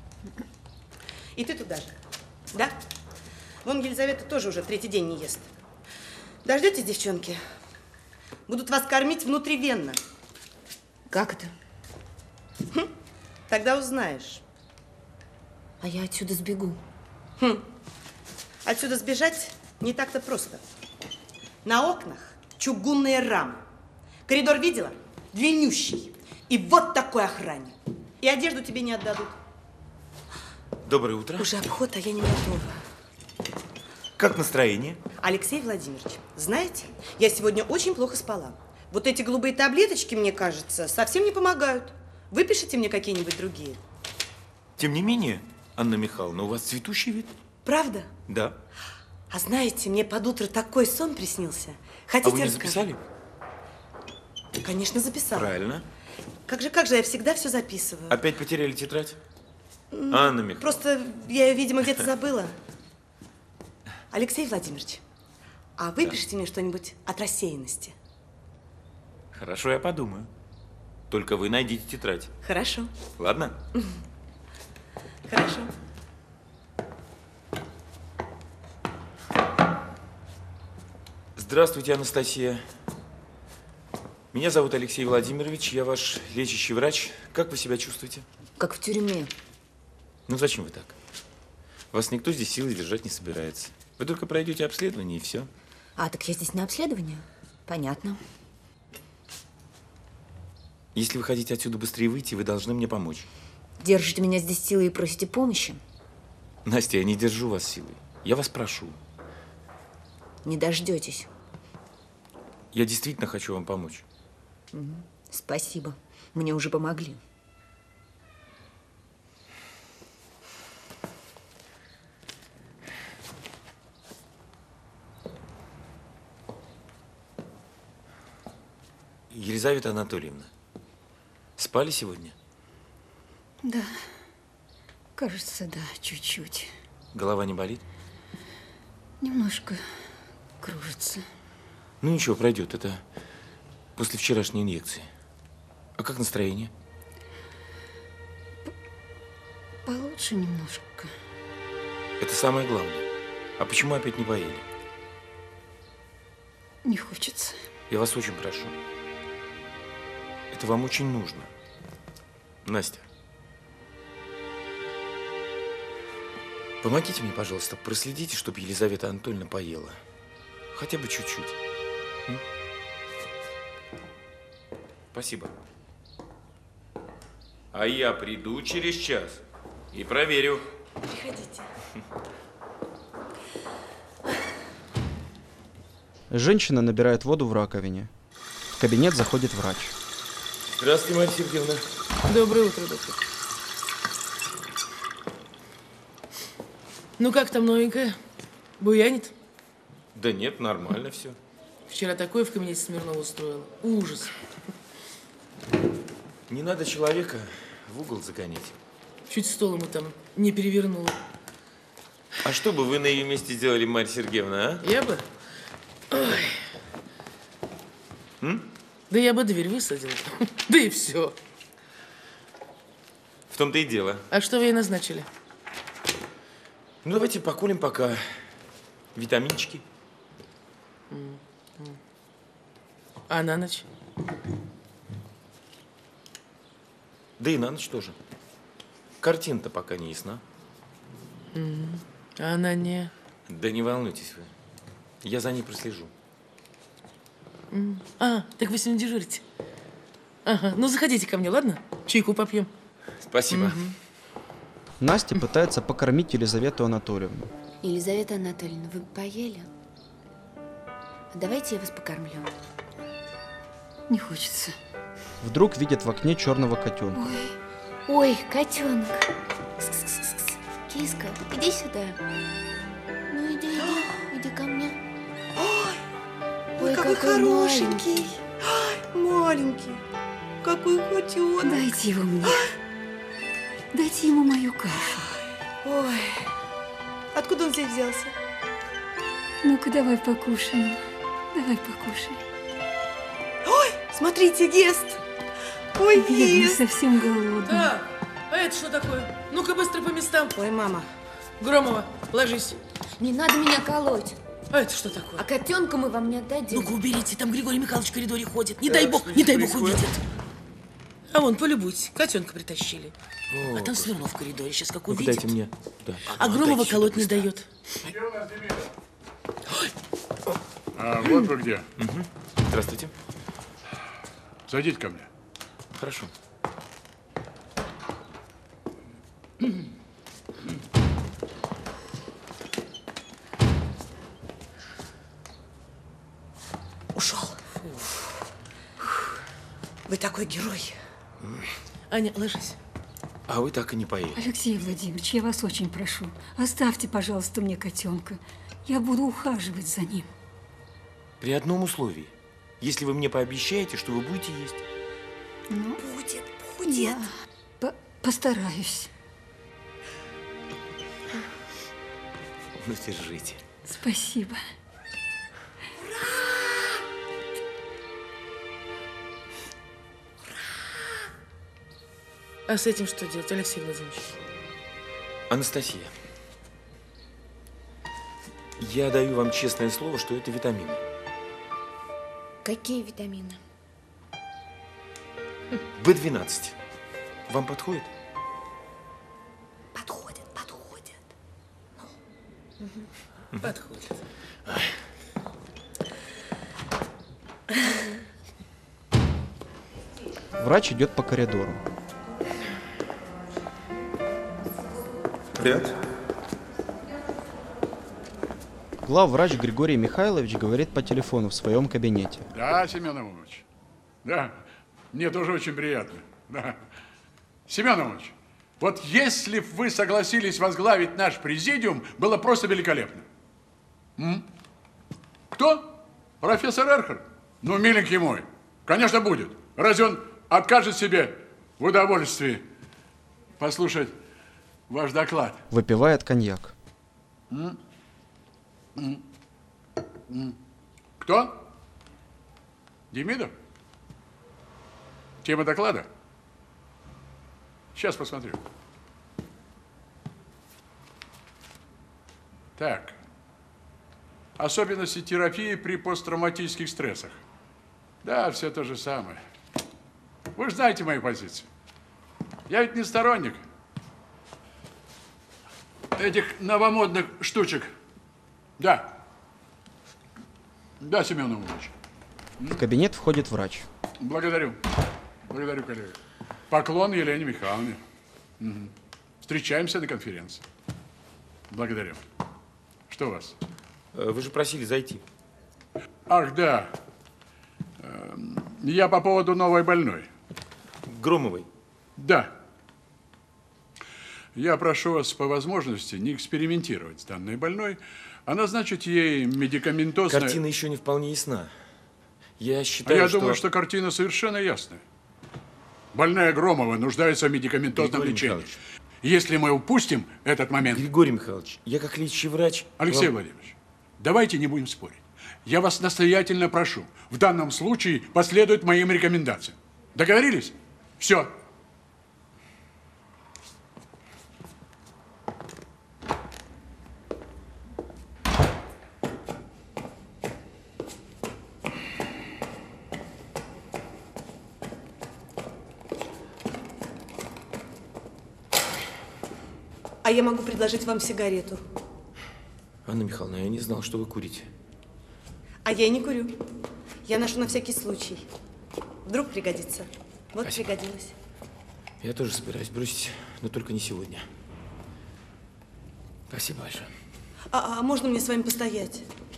И ты туда же. Да? Вон Елизавета тоже уже третий день не ест. Дождетесь, девчонки? Будут вас кормить внутривенно. Как это? Хм, тогда узнаешь. А я отсюда сбегу. Хм. Отсюда сбежать не так-то просто. На окнах чугунные рамы. Коридор видела? Длиннющий. И вот такой охранник. И одежду тебе не отдадут. Доброе утро. Уже обход, а я не готова. Как настроение? Алексей Владимирович, знаете, я сегодня очень плохо спала. Вот эти голубые таблеточки, мне кажется, совсем не помогают. Выпишите мне какие-нибудь другие. Тем не менее, Анна Михайловна, у вас цветущий вид. Правда? Да. А знаете, мне под утро такой сон приснился. А Хотите, вы не расскажу? записали? Конечно, записала. Правильно. Как же, как же, я всегда все записываю. Опять потеряли тетрадь? М, Анна Михайловна. Просто я ее, видимо, где-то забыла. Алексей Владимирович, а выпишите мне что-нибудь от рассеянности? Хорошо, я подумаю. Только вы найдите тетрадь. Хорошо. Ладно? Хорошо. Здравствуйте, Анастасия. Меня зовут Алексей Владимирович, я ваш лечащий врач. Как вы себя чувствуете? Как в тюрьме. Ну зачем вы так? Вас никто здесь силой держать не собирается. Вы только пройдете обследование и все. А, так я здесь на обследование? Понятно. Если вы хотите отсюда быстрее выйти, вы должны мне помочь. Держите меня здесь силой и просите помощи? Настя, я не держу вас силой. Я вас прошу. Не дождетесь. Я действительно хочу вам помочь. Мгм. Спасибо. Мне уже помогли. Елизавета Анатольевна, спали сегодня? Да. Кажется, да, чуть-чуть. Голова не болит? Немножко кружится. Ну ничего, пройдет. Это После вчерашней инъекции. А как настроение? Получше немножко. Это самое главное. А почему опять не поели? Не хочется. Я вас очень прошу. Это вам очень нужно. Настя. Помогите мне, пожалуйста, проследите, чтобы Елизавета Анатольевна поела. Хотя бы чуть-чуть. М? Спасибо. А я приду через час и проверю. Приходите. Женщина набирает воду в раковине. В кабинет заходит врач. Здравствуйте, Марья Сергеевна. Доброе утро, доктор. Ну как там новенькая? Буянит? Да нет, нормально все. Вчера такое в кабинете Смирнова устроила. Ужас. Не надо человека в угол загонять. Чуть стол ему там не перевернула. А что бы вы на ее месте сделали, Марья Сергеевна, а? Я бы? Ой. М? Да я бы дверь высадила. Да и все. В том-то и дело. А что вы ей назначили? Ну, давайте покурим пока. Витаминчики. А на ночь? Да и на ночь тоже. Картина-то пока не ясна. А она не... Да не волнуйтесь вы. Я за ней прослежу. А, так вы сегодня дежурите. Ага, ну заходите ко мне, ладно? Чайку попьем. Спасибо. Угу. Настя пытается покормить Елизавету Анатольевну. Елизавета Анатольевна, вы поели? Давайте я вас покормлю. Не хочется. Вдруг видит в окне черного котенка. Ой, ой, котенок. Кс-кс-кс-кс. Киска, иди сюда. Ну иди, иди, иди ко мне. Ой, Ой, какой, какой хорошенький. Ой, маленький. Какой котенок. Дайте его мне. Дайте ему мою кашу. Ой, откуда он здесь взялся? Ну-ка, давай покушаем. Давай покушаем. Ой, смотрите, ест. Ой, Бедный, ест. совсем голодный. Так, а это что такое? Ну-ка быстро по местам. Ой, мама. Громова, ложись. Не надо меня колоть. А это что такое? А котенка мы вам не отдадим. Ну-ка уберите, там Григорий Михайлович в коридоре ходит. Не дай бог, не дай бог увидит. А вон, полюбуйтесь, котенка притащили. О, а там Смирнов в коридоре, сейчас как Ну-ка, увидит. дайте мне. Да. А Громова колоть не дает. А, вот вы где. Угу. Здравствуйте. Зайдите ко мне. Хорошо. Ушел. Вы такой герой. Аня, ложись. А вы так и не поели. Алексей Владимирович, я вас очень прошу, оставьте, пожалуйста, мне котенка. Я буду ухаживать за ним. При одном условии. Если вы мне пообещаете, что вы будете есть. Ну, будет, будет. Я по постараюсь. Ну, держите. Спасибо. А с этим что делать, Алексей Владимирович? Анастасия, я даю вам честное слово, что это витамины. Какие витамины? бэ двенадцать. Вам подходит? Подходит, подходит. Ну. Подходит. Врач идет по коридору. Привет. Главврач Григорий Михайлович говорит по телефону в своем кабинете. Да, Семен Иванович. Да, мне тоже очень приятно. Да. Семен Иванович, вот если б вы согласились возглавить наш президиум, было просто великолепно. М? Кто? Профессор Эрхард? Ну, миленький мой, конечно, будет. Разве он откажет себе в удовольствии послушать ваш доклад? Выпивает коньяк. М? М? М? Кто? Демидов? Тема доклада? Сейчас посмотрю. Так. Особенности терапии при посттравматических стрессах. Да, все то же самое. Вы же знаете мою позицию. Я ведь не сторонник этих новомодных штучек. Да. Да, Семен Иванович. В кабинет входит врач. Благодарю. Благодарю, коллега. Поклон Елене Михайловне. Угу. Встречаемся на конференции. Благодарю. Что у вас? Вы же просили зайти. Ах, да. Я по поводу новой больной. Громовой? Да. Я прошу вас по возможности не экспериментировать с данной больной, а назначить ей медикаментозное... Картина еще не вполне ясна. Я считаю, а я что... думаю, что картина совершенно ясная. Больная Громова нуждается в медикаментозном Григорий лечении. Михайлович. Если мы упустим этот момент... Григорий Михайлович, я как лечащий врач... Алексей вам... Владимирович, давайте не будем спорить. Я вас настоятельно прошу, в данном случае последует моим рекомендациям. Договорились? Все. А я могу предложить вам сигарету. Анна Михайловна, я не знал, что вы курите. А я и не курю. Я ношу на всякий случай. Вдруг пригодится. Вот Спасибо. пригодилось. Я тоже собираюсь бросить, но только не сегодня. Спасибо большое. А, а можно мне с вами постоять?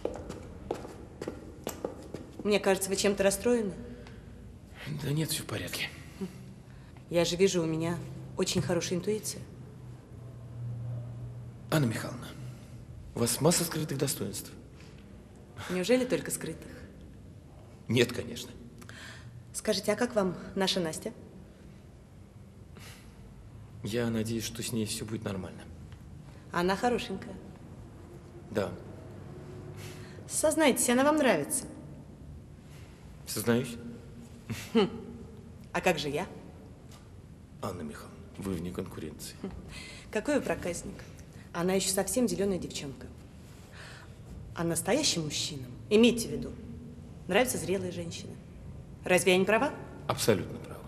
Мне кажется, вы чем-то расстроены. Да нет, все в порядке. Я же вижу, у меня очень хорошая интуиция. Анна Михайловна, у вас масса скрытых достоинств. Неужели только скрытых? Нет, конечно. Скажите, а как вам наша Настя? Я надеюсь, что с ней все будет нормально. Она хорошенькая. Да. Сознайтесь, она вам нравится. Сознаюсь. Хм. А как же я? Анна Михайловна, вы вне конкуренции. Какой вы проказник. Она еще совсем зеленая девчонка. А настоящим мужчинам, имейте в виду, нравятся зрелые женщины. Разве я не права? Абсолютно права.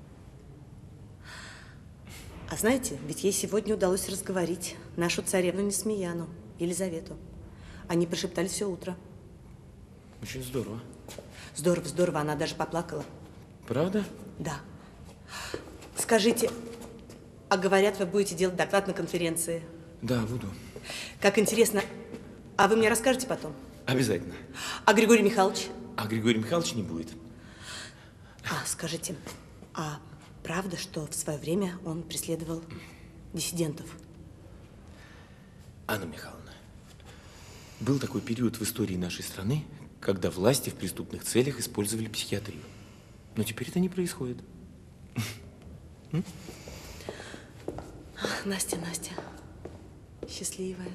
А знаете, ведь ей сегодня удалось разговорить нашу царевну Несмеяну, Елизавету. Они прошептали все утро. Очень здорово. Здорово, здорово, она даже поплакала. Правда? Да. Скажите, а говорят, вы будете делать доклад на конференции? Да, буду. Как интересно. А вы мне расскажете потом? Обязательно. А Григорий Михайлович? А Григорий Михайлович не будет. А, скажите, а правда, что в свое время он преследовал диссидентов? Анна Михайловна, был такой период в истории нашей страны, когда власти в преступных целях использовали психиатрию. Но теперь это не происходит. Ах, Настя, Настя. Счастливая.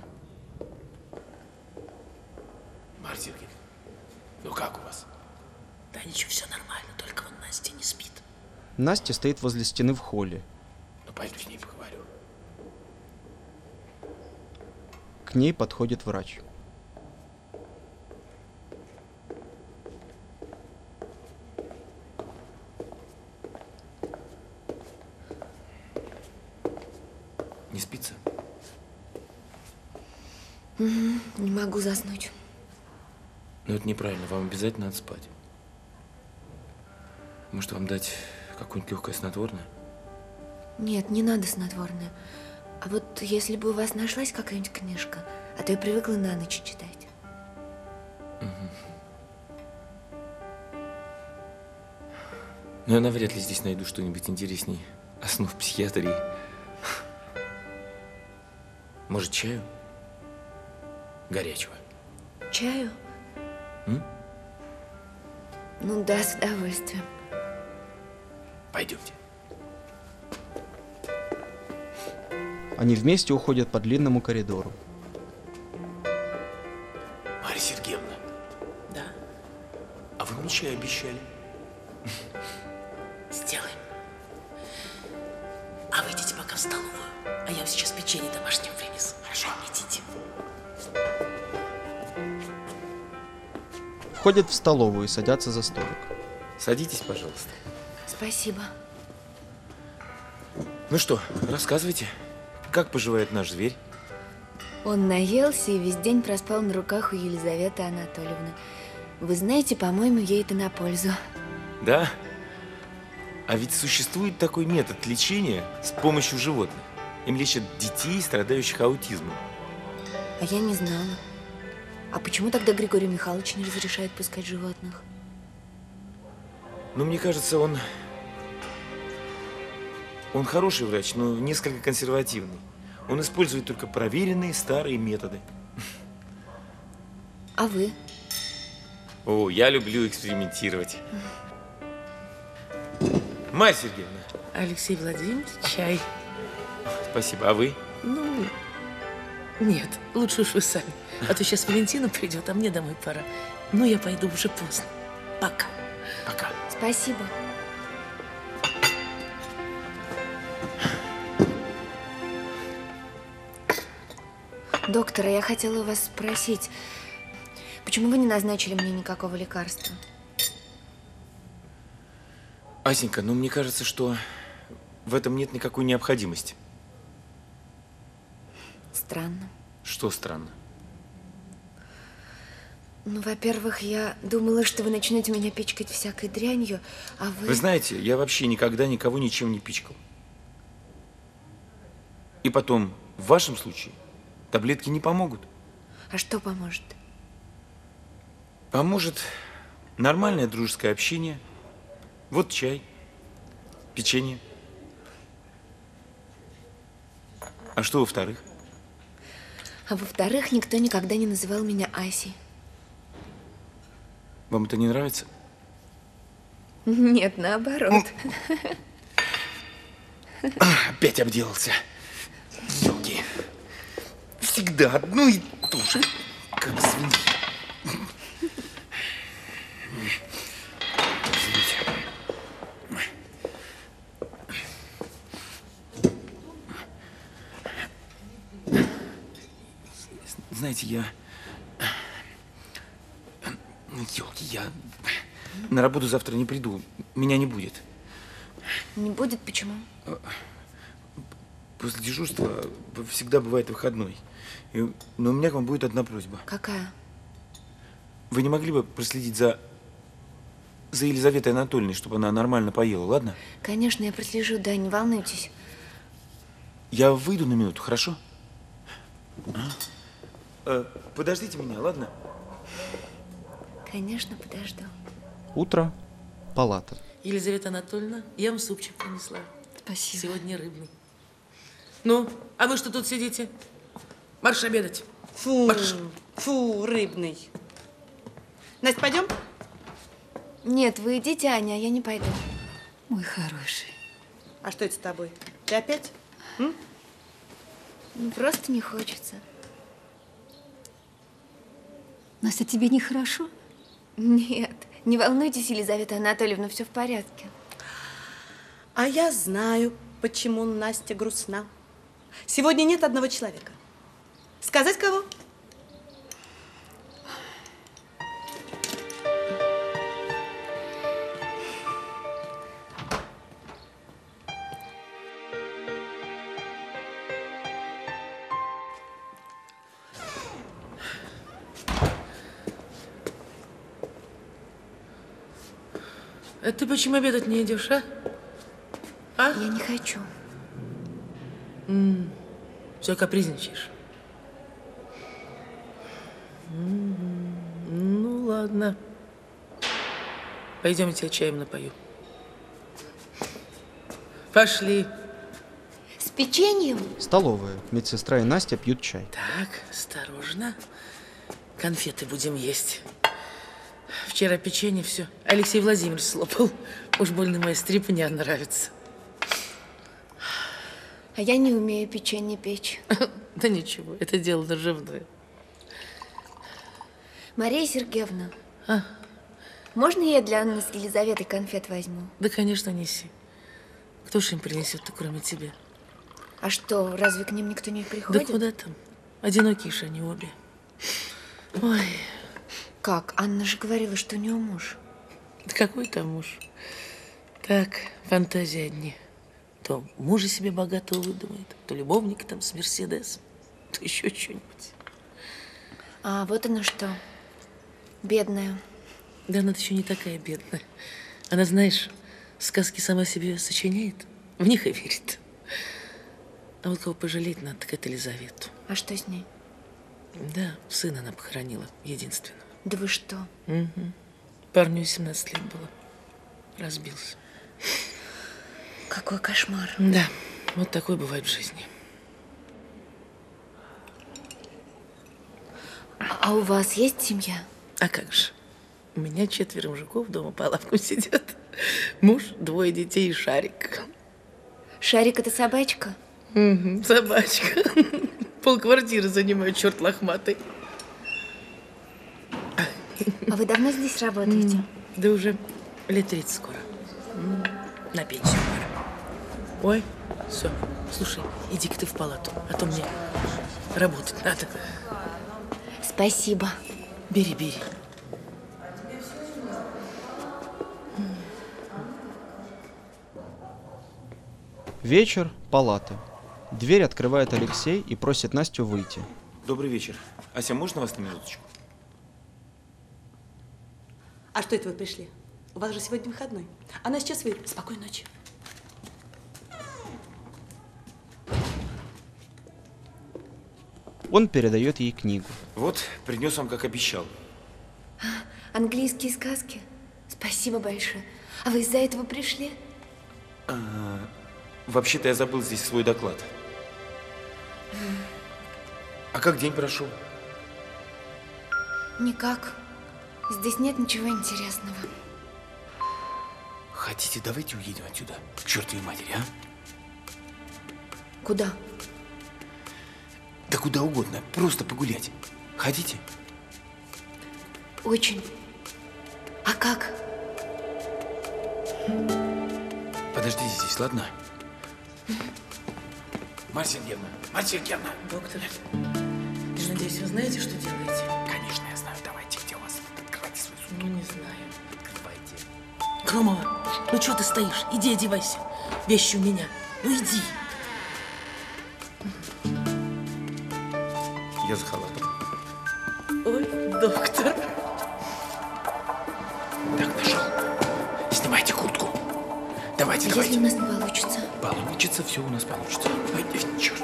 Марья Сергеевна, ну как у вас? Да ничего, все нормально, только вот Настя не спит. Настя стоит возле стены в холле. Ну пойду с ней поговорю. К ней подходит врач. Не спится? Угу, не могу заснуть. Но это неправильно, вам обязательно надо спать. Может, вам дать какое-нибудь легкое снотворное? Нет, не надо снотворное. А вот если бы у вас нашлась какая-нибудь книжка, а то я привыкла на ночь читать. Угу. Но я навряд ли здесь найду что-нибудь интересней основ психиатрии. Может, чаю? Горячего. Чаю? М? Ну да, с удовольствием. Пойдемте. Они вместе уходят по длинному коридору. Марья Сергеевна. Да. А вы мне чай обещали? Сделаем. А вы идите пока в столовую, а я вам сейчас печенье домашнее принесу. Хорошо? Идите. Входят в столовую и садятся за столик. Садитесь, пожалуйста. Спасибо. Ну что, рассказывайте, как поживает наш зверь? Он наелся и весь день проспал на руках у Елизаветы Анатольевны. Вы знаете, по-моему, ей это на пользу. Да? А ведь существует такой метод лечения с помощью животных. Им лечат детей, страдающих аутизмом. А я не знала. А почему тогда Григорий Михайлович не разрешает пускать животных? Ну, мне кажется, он... Он хороший врач, но несколько консервативный. Он использует только проверенные старые методы. А вы? О, я люблю экспериментировать. Марья Сергеевна. Алексей Владимирович, чай. Спасибо. А вы? Ну, нет, лучше уж вы сами. А то сейчас Валентина придет, а мне домой пора. Ну, я пойду, уже поздно. Пока. Пока. Спасибо. Доктор, я хотела у вас спросить, почему вы не назначили мне никакого лекарства? Асенька, ну мне кажется, что в этом нет никакой необходимости. Странно. Что странно? Ну, во-первых, я думала, что вы начнете меня пичкать всякой дрянью, а вы… Вы знаете, я вообще никогда никого ничем не пичкал. И потом, в вашем случае, таблетки не помогут. А что поможет? Поможет нормальное дружеское общение. Вот чай, печенье. А что во-вторых? А во-вторых, никто никогда не называл меня Асей. Вам это не нравится? Нет, наоборот. Опять обделался. Ёлки. Всегда одно и то же, как свинья. Знаете, я... Ёлки, я на работу завтра не приду. Меня не будет. Не будет? Почему? После дежурства всегда бывает выходной. И, но у меня к вам будет одна просьба. Какая? Вы не могли бы проследить за, за Елизаветой Анатольевной, чтобы она нормально поела, ладно? Конечно, я прослежу, да, не волнуйтесь. Я выйду на минуту, хорошо? А? Подождите меня, ладно? Конечно, подожду. Утро. Палата. Елизавета Анатольевна, я вам супчик принесла. Спасибо. Сегодня рыбный. Ну, а вы что тут сидите? Марш обедать. Фу, Марш. фу, рыбный. Настя, пойдем? Нет, вы идите, Аня, а я не пойду. Мой хороший. А что это с тобой? Ты опять? М? Ну, просто не хочется. Настя, тебе нехорошо? Нет, не волнуйтесь, Елизавета Анатольевна, все в порядке. А я знаю, почему Настя грустна. Сегодня нет одного человека. Сказать кого? А ты почему обедать не идешь, а? А? Я не хочу. М-м, все капризничаешь. М-м, ну, ладно. Пойдем, я тебя чаем напою. Пошли. С печеньем? Столовая. Медсестра и Настя пьют чай. Так, осторожно. Конфеты будем есть. Вчера печенье все Алексей Владимирович слопал. Уж больно моя стрипня нравится. А я не умею печенье печь. Да ничего, это дело наживное. Мария Сергеевна. А? Можно я для Анны с Елизаветой конфет возьму? Да, конечно, неси. Кто ж им принесет-то, кроме тебя? А что, разве к ним никто не приходит? Да куда там? Одинокие же они обе. Ой. Как? Анна же говорила, что у нее муж. Да какой там муж? Так, фантазии одни. То мужа себе богатого выдумает, то любовника там с Мерседесом, то еще что-нибудь. А вот она что, бедная. Да она еще не такая бедная. Она, знаешь, сказки сама себе сочиняет, в них и верит. А вот кого пожалеть надо, так это Елизавету. А что с ней? Да, сына она похоронила, единственного. Да вы что? Угу. Парню семнадцать лет было. Разбился. Какой кошмар. Да, вот такой бывает в жизни. А у вас есть семья? А как же? У меня четверо мужиков дома по лавкам сидят. Муж, двое детей и Шарик. Шарик — это собачка? Угу, собачка. Полквартиры занимает, черт лохматый. А вы давно здесь работаете? Да уже лет тридцать скоро. На пенсию пора. Ой, все, слушай, иди-ка ты в палату, а то мне работать надо. Спасибо. Бери, бери. Вечер, палата. Дверь открывает Алексей и просит Настю выйти. Добрый вечер. Ася, можно вас на минуточку? А что это вы пришли? У вас же сегодня выходной. Она сейчас выйдет. Спокойной ночи. Он передает ей книгу. Вот, принес вам, как обещал. Английские сказки? Спасибо большое. А вы из-за этого пришли? А, вообще-то я забыл здесь свой доклад. А как день прошел? Никак. Здесь нет ничего интересного. Хотите, давайте уедем отсюда? К чертовой матери, а? Куда? Да куда угодно. Просто погулять. Хотите? Очень. А как? Подождите здесь, ладно? Марья Сергеевна, Марья Сергеевна. Доктор, я надеюсь, вы знаете, что делаете? Конечно, я знаю. Давайте, где у вас? Открывайте свои сумки. Ну, не знаю. Открывайте. Громова, ну что ты стоишь? Иди одевайся. Вещи у меня. Ну иди. Я за халатом. Ой, доктор. Так, нашел. Снимайте куртку. Давайте, Если давайте. у нас не получится? Получится, все у нас получится. Ой, черт.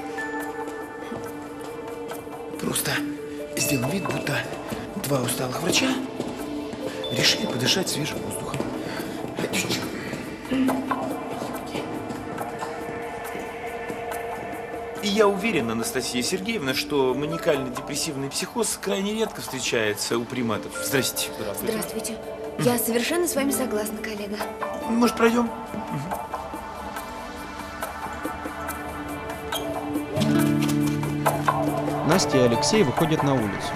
Просто сделаем вид, будто два усталых врача решили подышать свежим воздухом. И я уверен, Анастасия Сергеевна, что маниакально-депрессивный психоз крайне редко встречается у приматов. Здрасте. Здравствуйте. Здравствуйте. Я совершенно с вами согласна, коллега. Может, пройдем? Настя и Алексей выходят на улицу.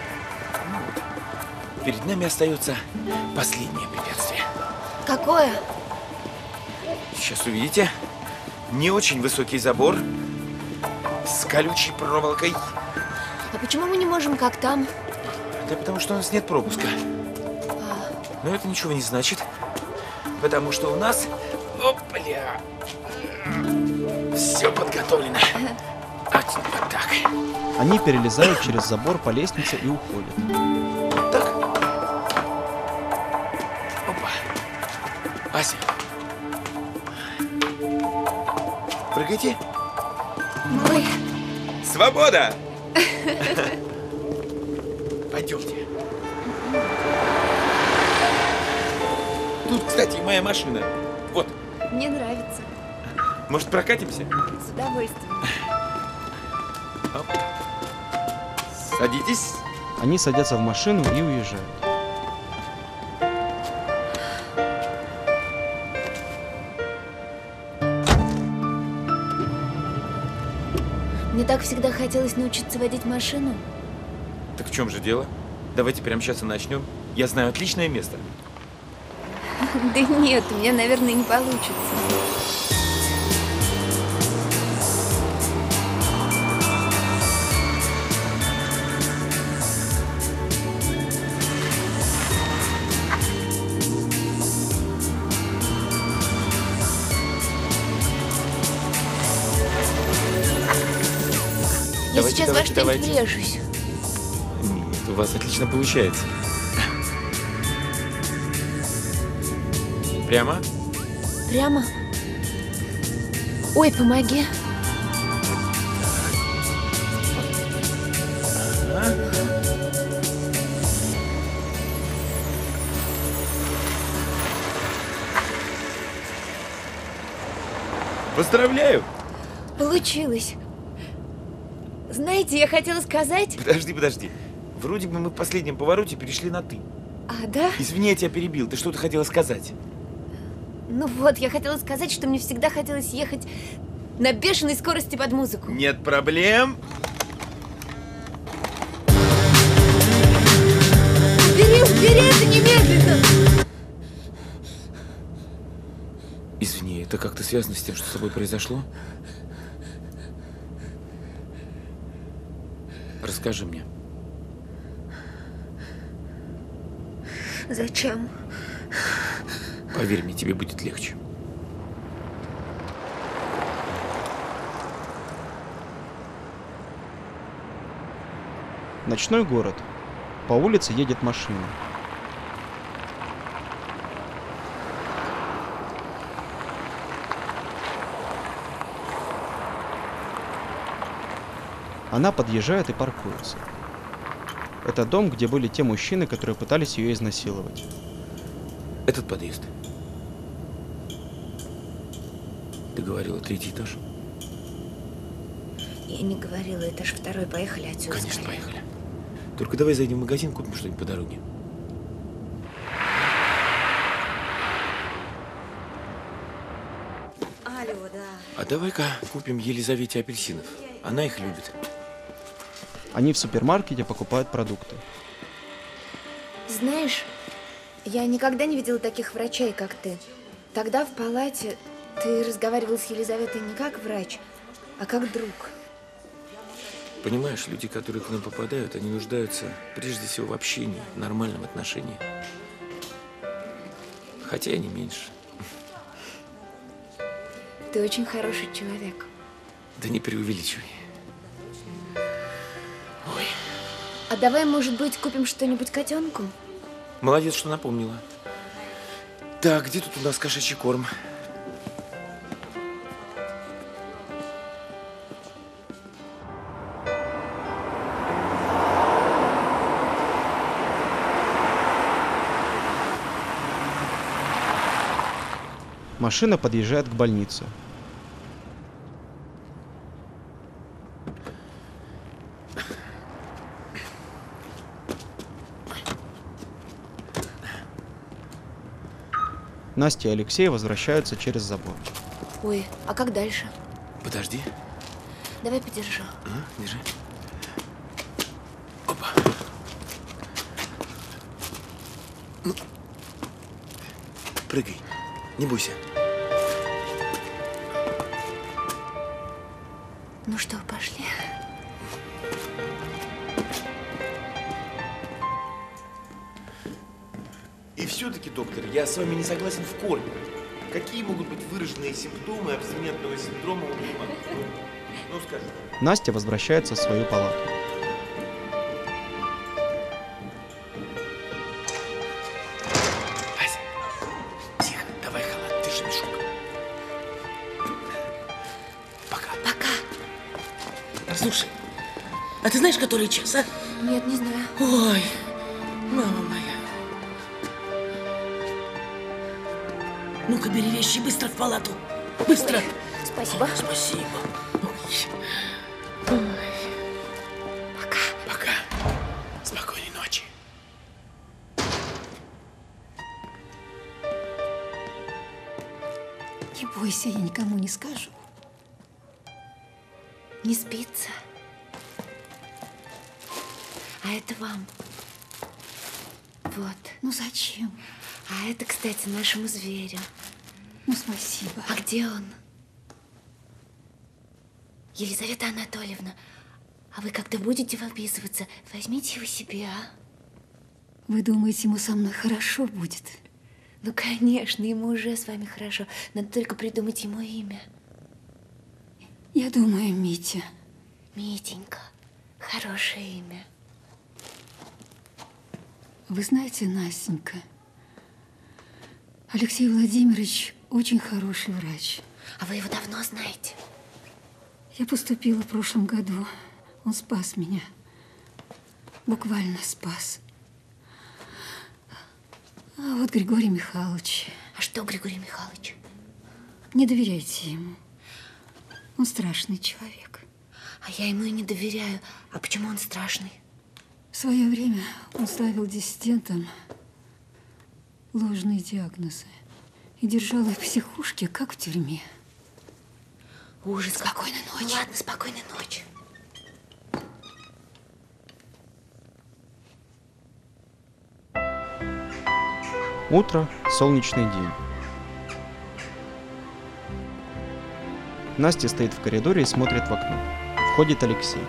Перед нами остается последнее препятствие. Какое? Сейчас увидите. Не очень высокий забор с колючей проволокой. А почему мы не можем, как там? Да потому что у нас нет пропуска. А, Но это ничего не значит. Потому что у нас... Опля! Все подготовлено. Вот, вот так. Они перелезают через забор по лестнице и уходят. Так. Опа. Ася. Прыгайте. Ой. Свобода! Пойдемте. Тут, кстати, моя машина. Вот. Мне нравится. Может, прокатимся? С удовольствием. Оп. Садитесь. Они садятся в машину и уезжают. Мне так всегда хотелось научиться водить машину. Так в чем же дело? Давайте прямо сейчас и начнем. Я знаю отличное место. Да нет, у меня, наверное, не получится. Я Давайте, сейчас давайте, во что-нибудь давайте. врежусь. Нет, у вас отлично получается. Прямо? Прямо? Ой, помоги. Поздравляю! Получилось. Знаете, я хотела сказать... Подожди, подожди. Вроде бы мы в последнем повороте перешли на «ты». А, да? Извини, я тебя перебил. Ты что-то хотела сказать? Ну вот, я хотела сказать, что мне всегда хотелось ехать на бешеной скорости под музыку. Нет проблем. Убери, убери это немедленно! Извини, это как-то связано с тем, что с тобой произошло? Расскажи мне. Зачем? Поверь мне, тебе будет легче. Ночной город. По улице едет машина. Она подъезжает и паркуется. Это дом, где были те мужчины, которые пытались ее изнасиловать. Этот подъезд. Ты говорила, третий этаж? Я не говорила, это ж второй. Поехали отсюда. Конечно, скорее. поехали. Только давай зайдем в магазин, купим что-нибудь по дороге. Алло, да. А давай-ка купим Елизавете апельсинов. Она их любит. Они в супермаркете покупают продукты. Знаешь, я никогда не видела таких врачей, как ты. Тогда в палате ты разговаривал с Елизаветой не как врач, а как друг. Понимаешь, люди, которые к нам попадают, они нуждаются прежде всего в общении, в нормальном отношении. Хотя и не меньше. Ты очень хороший человек. Да не преувеличивай. Ой. А давай, может быть, купим что-нибудь котенку? Молодец, что напомнила. Так, где тут у нас кошачий корм? Машина подъезжает к больнице. Настя и Алексей возвращаются через забор. Ой, а как дальше? Подожди. Давай подержу. А, держи. Опа. Ну, прыгай. Не бойся. Ну что, пошли? И все-таки, доктор, я с вами не согласен в корне. Какие могут быть выраженные симптомы абстинентного синдрома у ревматика? Ну, скажи. Настя возвращается в свою палату. Ася, тихо, давай халат, держи мешок. Пока. Пока. Слушай, а ты знаешь, который час, а? Нет, не знаю. Ой, мама моя. Ну-ка, бери вещи быстро в палату. Быстро. Спасибо. Спасибо. Ой. Пока. Пока. Спокойной ночи. Не бойся, я никому не скажу. Не спится. А это вам. Вот. Ну зачем? А это, кстати, нашему зверю. Ну, спасибо. А где он? Елизавета Анатольевна, а вы когда будете выписываться, возьмите его себе, а? Вы думаете, ему со мной хорошо будет? Ну, конечно, ему уже с вами хорошо. Надо только придумать ему имя. Я думаю, Митя. Митенька. Хорошее имя. Вы знаете, Настенька, Алексей Владимирович очень хороший врач. А вы его давно знаете? Я поступила в прошлом году. Он спас меня. Буквально спас. А вот Григорий Михайлович. А что Григорий Михайлович? Не доверяйте ему. Он страшный человек. А я ему и не доверяю. А почему он страшный? В свое время он ставил диссидентам ложные диагнозы и держал их в психушке, как в тюрьме. Ужас. Спокойной ночи. Ну, ладно, спокойной ночи. Утро, солнечный день. Настя стоит в коридоре и смотрит в окно. Входит Алексей.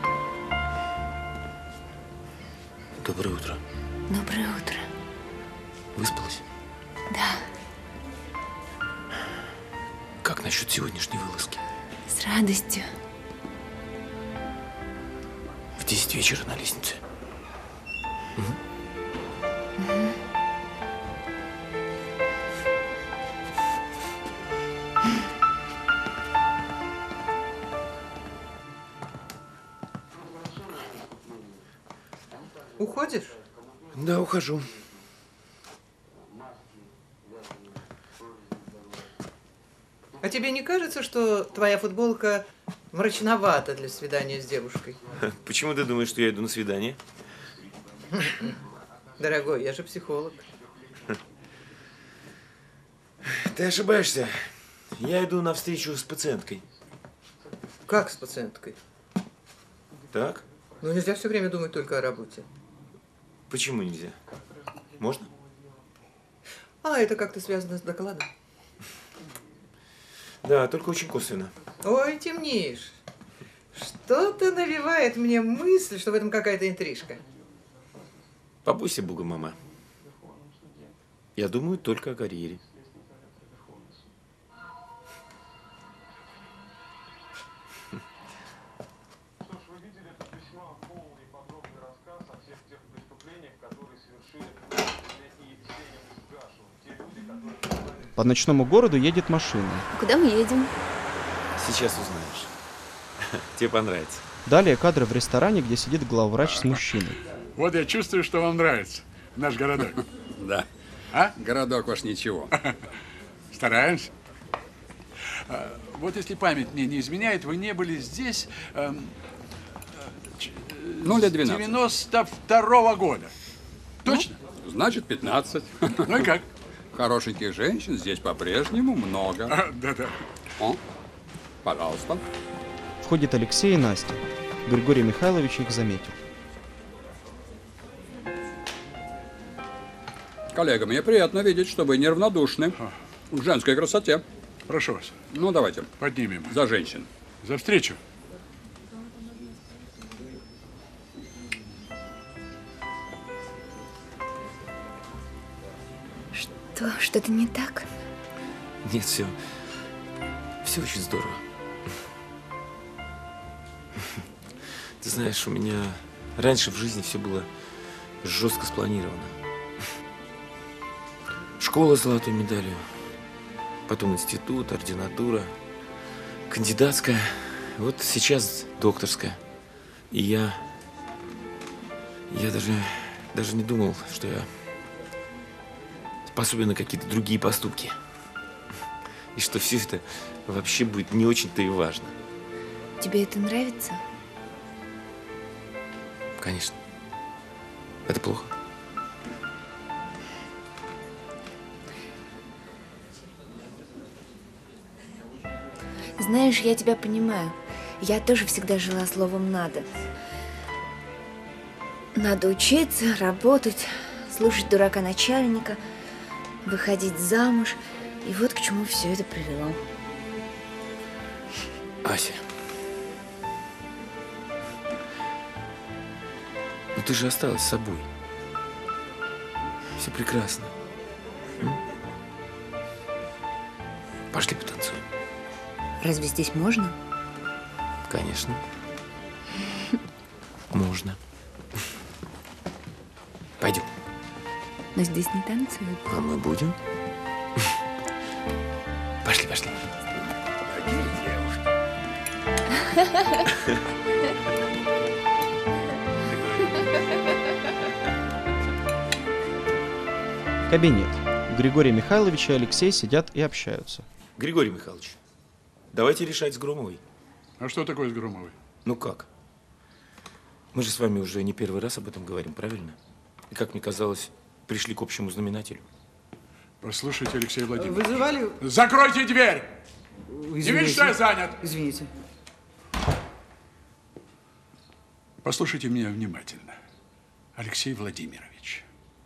Доброе утро. Доброе утро. Выспалась? Да. Как насчет сегодняшней вылазки? С радостью. В десять вечера на лестнице. Угу. Угу. Уходишь? Да, ухожу. А тебе не кажется, что твоя футболка мрачновата для свидания с девушкой? Почему ты думаешь, что я иду на свидание? Дорогой, я же психолог. Ты ошибаешься. Я иду на встречу с пациенткой. Как с пациенткой? Так? Ну, нельзя все время думать только о работе. Почему нельзя? Можно? А, это как-то связано с докладом. Да, только очень косвенно. Ой, темнишь. Что-то навевает мне мысль, что в этом какая-то интрижка. Побойся Бога, мама. Я думаю только о карьере. По ночному городу едет машина. Куда мы едем? Сейчас узнаешь. Тебе понравится. Далее кадры в ресторане, где сидит главврач с мужчиной. Вот я чувствую, что вам нравится наш городок. Да. А? Городок ваш ничего. Стараемся. Вот если память мне не изменяет, вы не были здесь эм, Ну, лет двенадцать. девяносто второго года. Точно? Ну, значит, пятнадцать. Ну и как? Хорошеньких женщин здесь по-прежнему много. А, да-да. О, пожалуйста. Входит Алексей и Настя. Григорий Михайлович их заметил. Коллега, мне приятно видеть, что вы неравнодушны к женской красоте. Прошу вас. Ну, давайте. Поднимем. За женщин. За встречу. Что, что-то не так? Нет, все. Все очень здорово. Ты знаешь, у меня раньше в жизни все было жестко спланировано. Школа с золотой медалью, потом институт, ординатура, кандидатская, вот сейчас докторская. И я, я даже, даже не думал, что я способен на какие-то другие поступки. И что все это вообще будет не очень-то и важно. Тебе это нравится? Конечно. Это плохо. Знаешь, я тебя понимаю. Я тоже всегда жила словом «надо». Надо учиться, работать, слушать дурака начальника. выходить замуж. И вот к чему все это привело. Ася, ну ты же осталась с собой. Все прекрасно. М? Пошли потанцуем. Разве здесь можно? Конечно. Можно. Пойдем. Но здесь не танцуют. А мы будем? Пошли, пошли. Кабинет. Григорий Михайлович и Алексей сидят и общаются. Григорий Михайлович, давайте решать с Громовой. А что такое с Громовой? Ну как? Мы же с вами уже не первый раз об этом говорим, правильно? И, как мне казалось, пришли к общему знаменателю. Послушайте, Алексей Владимирович. Вызывали... Закройте дверь! Извините. Не видишь, что я занят? Извините. Послушайте меня внимательно. Алексей Владимирович,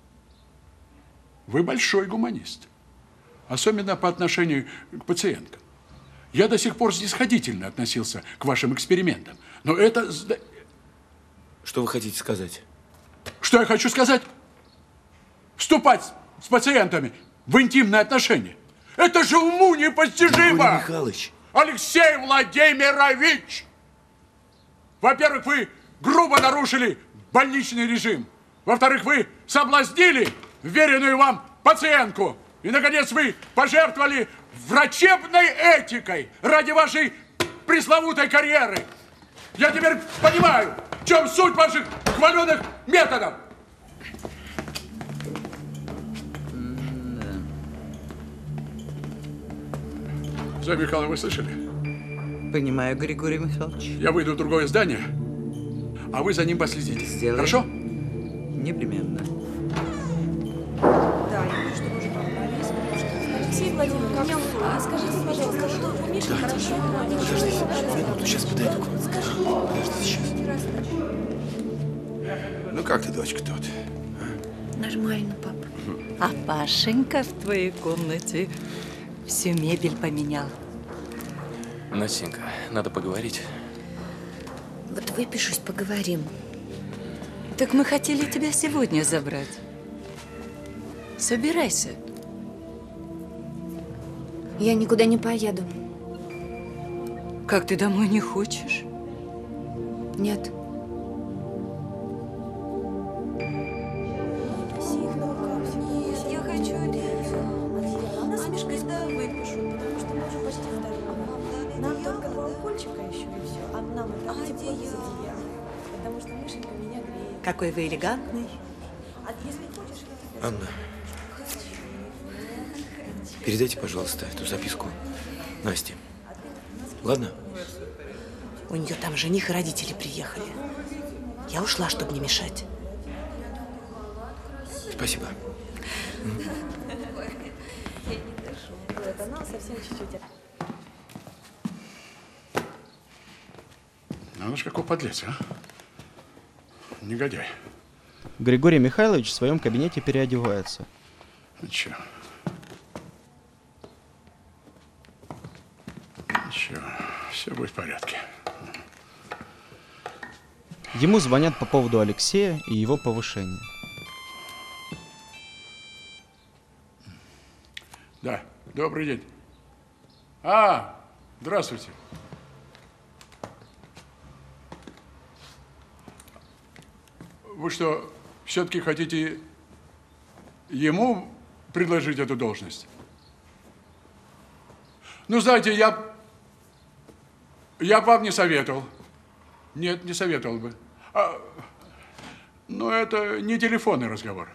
вы большой гуманист. Особенно по отношению к пациенткам. Я до сих пор снисходительно относился к вашим экспериментам. Но это... Что вы хотите сказать? Что я хочу сказать? Вступать с пациентами в интимные отношения. Это же уму непостижимо! Григорий Михайлович! Алексей Владимирович! Во-первых, вы грубо нарушили больничный режим. Во-вторых, вы соблазнили веренную вам пациентку. И, наконец, вы пожертвовали врачебной этикой ради вашей пресловутой карьеры. Я теперь понимаю, в чем суть ваших хваленых методов. Зоя Михайловна, вы слышали? Понимаю, Григорий Михайлович. Я выйду в другое здание, а вы за ним последите. Сделаем. Хорошо? Непременно. Да, я вижу, что может понравиться. Алексей Владимирович, а скажите, пожалуйста, что у Миши Да. хорошо? Подождите, минуту, сейчас подойду к вам. Подождите, сейчас. Ну как ты, дочка, тут? Нормально, папа. А Пашенька в твоей комнате всю мебель поменял. Настенька, надо поговорить. Вот выпишусь, поговорим. Так мы хотели тебя сегодня забрать. Собирайся. Я никуда не поеду. Как, ты домой не хочешь? Нет. Я хочу это. Нас Мишка да выпишу, потому что мы уже почти второй. Нам только два укольчика еще и все. А нам и так тепло без одеяла. Потому что Мишенька меня греет. Какой вы элегантный. А если хочешь, Анна, передайте, пожалуйста, эту записку Насте. Ладно? У нее там жених и родители приехали. Я ушла, чтобы не мешать. Спасибо. Совсем чуть-чуть. Ну, ж какой подлец, а? Негодяй. Григорий Михайлович в своем кабинете переодевается. Ничего. Ничего, все будет в порядке. Ему звонят по поводу Алексея и его повышения. Да, добрый день. А, здравствуйте. Вы что, все-таки хотите ему предложить эту должность? Ну, знаете, я, я бы вам не советовал. Нет, не советовал бы. А, но это не телефонный разговор.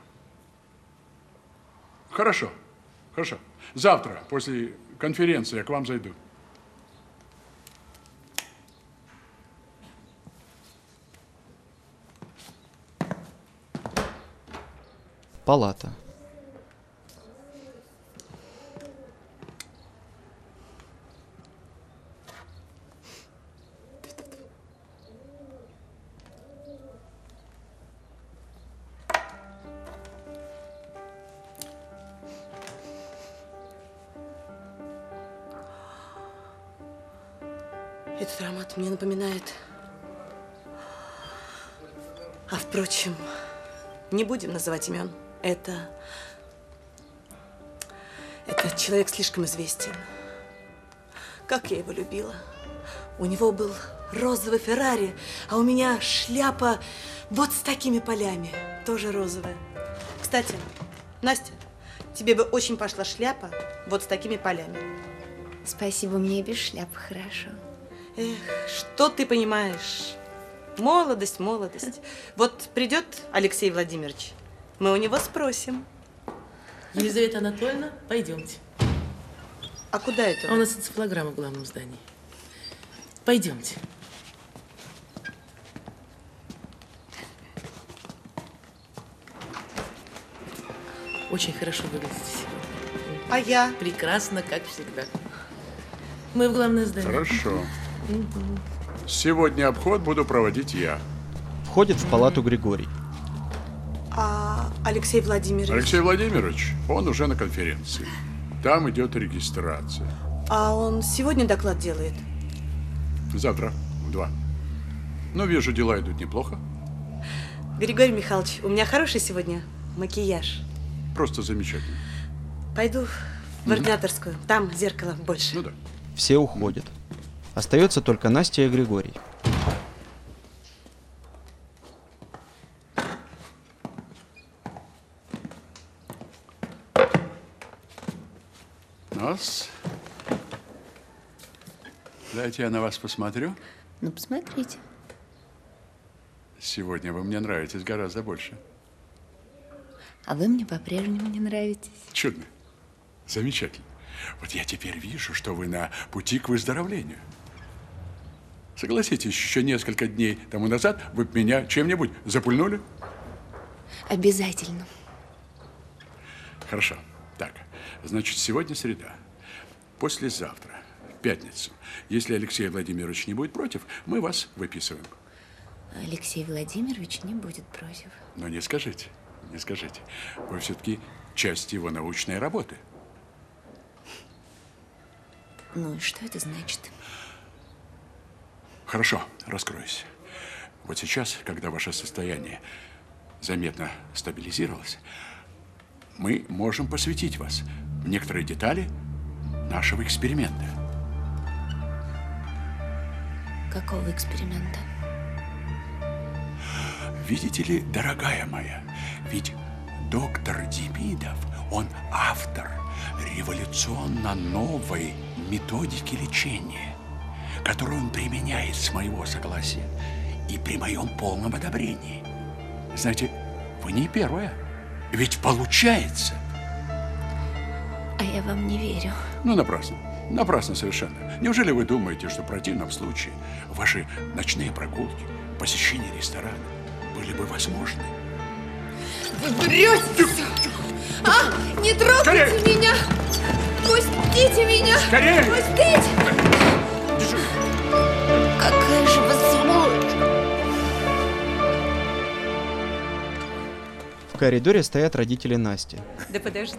Хорошо, хорошо. Завтра, после конференции, я к вам зайду. Палата. Этот аромат мне напоминает... А впрочем, не будем называть имен. Это... Этот человек слишком известен. Как я его любила. У него был розовый Феррари, а у меня шляпа вот с такими полями, тоже розовая. Кстати, Настя, тебе бы очень пошла шляпа вот с такими полями. Спасибо, мне и без шляпы хорошо. Эх, что ты понимаешь? Молодость, молодость. Вот придет Алексей Владимирович, мы у него спросим. Елизавета Анатольевна, пойдемте. А куда это? А у нас энцефалограмма в главном здании. Пойдемте. Очень хорошо выглядите сегодня. А я? Прекрасно, как всегда. Мы в главное здание. Хорошо. Сегодня обход буду проводить я. Входит в палату Григорий. А Алексей Владимирович? Алексей Владимирович, он уже на конференции. Там идет регистрация. А он сегодня доклад делает? Завтра в два. Ну, вижу, дела идут неплохо. Григорий Михайлович, у меня хороший сегодня макияж. Просто замечательно. Пойду в ординаторскую. Там зеркало больше. Ну да. Все уходят. Остается только Настя и Григорий. Нас. Дайте я на вас посмотрю. Ну, посмотрите. Сегодня вы мне нравитесь гораздо больше. А вы мне по-прежнему не нравитесь. Чудно. Замечательно. Вот я теперь вижу, что вы на пути к выздоровлению. Согласитесь, еще несколько дней тому назад вы б меня чем-нибудь запульнули? Обязательно. Хорошо. Так, значит, сегодня среда. Послезавтра, в пятницу, если Алексей Владимирович не будет против, мы вас выписываем. Алексей Владимирович не будет против. Но не скажите, не скажите. Вы все-таки часть его научной работы. Ну и что это значит? Хорошо, раскроюсь. Вот сейчас, когда ваше состояние заметно стабилизировалось, мы можем посвятить вас в некоторые детали нашего эксперимента. Какого эксперимента? Видите ли, дорогая моя, ведь доктор Демидов, он автор революционно новой методики лечения, которую он применяет с моего согласия и при моем полном одобрении. Знаете, вы не первая, ведь получается. А я вам не верю. Ну, напрасно. Напрасно совершенно. Неужели вы думаете, что в противном случае ваши ночные прогулки, посещение ресторана были бы возможны? Вы врете все! А, не трогайте Скорее! меня! Пустите меня! Скорее! Пустите! Какая же вы сволочь! В коридоре стоят родители Насти. Да подожди.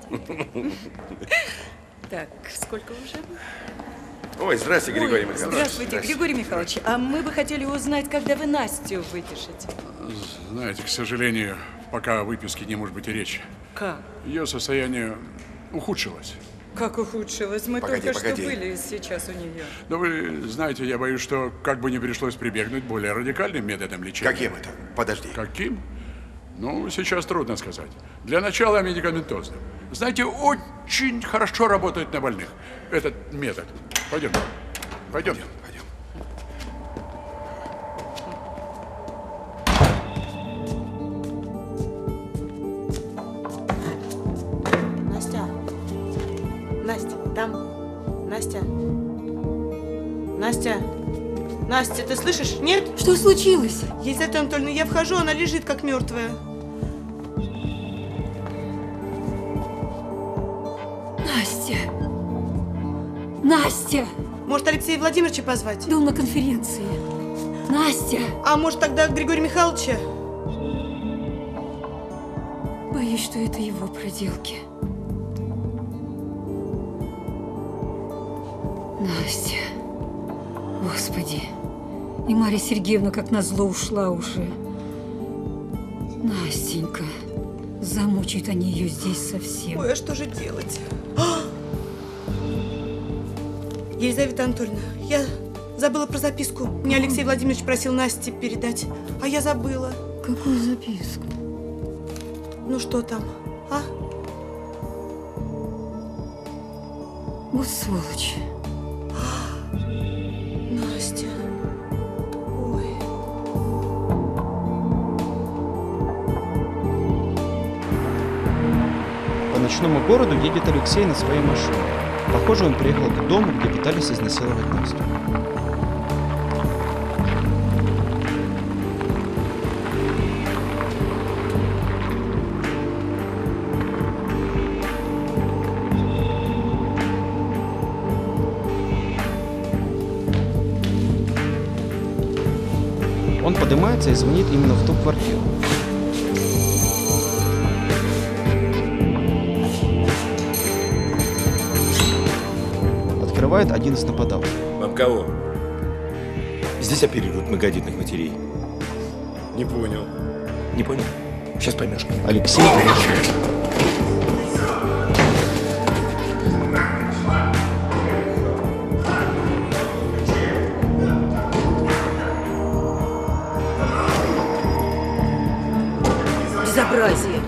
Так, сколько уже? Ой, здрасте, Григорий Михайлович. Здравствуйте, Григорий Михайлович. А мы бы хотели узнать, когда вы Настю выпишете. Знаете, к сожалению, пока о выписке не может быть и речи. Как? Ее состояние ухудшилось. Как ухудшилось? Мы Погоди, только погоди. что были сейчас у нее. Но вы знаете, я боюсь, что как бы не пришлось прибегнуть к более радикальным методам лечения. Каким это? Подожди. Каким? Ну, сейчас трудно сказать. Для начала медикаментозным. Знаете, очень хорошо работает на больных этот метод. Пойдем. Пойдем. Пойдем. Настя. Настя, там. Настя. Настя. Настя, ты слышишь? Нет? Что случилось? Елизавета Анатольевна, я вхожу, она лежит как мертвая. Настя! Настя! Может, Алексея Владимировича позвать? Был на конференции. Настя! А может, тогда Григория Михайловича? Боюсь, что это его проделки. Настя. Господи. И Марья Сергеевна, как назло, ушла уже. Настенька, замучают они ее здесь совсем. Ой, а что же делать? А! Елизавета Анатольевна, я забыла про записку. Мне Алексей Владимирович просил Насте передать, а я забыла. Какую записку? Ну что там, а? Вот сволочь. Настя. Ой. По ночному городу едет Алексей на своей машине. Похоже, он приехал к дому, где пытались изнасиловать Настю. Он поднимается и звонит именно в ту квартиру. Открывает один из нападавших. Вам кого? Здесь оперируют многодетных матерей. Не понял. Не понял? Сейчас поймешь. Алексей. Безобразие.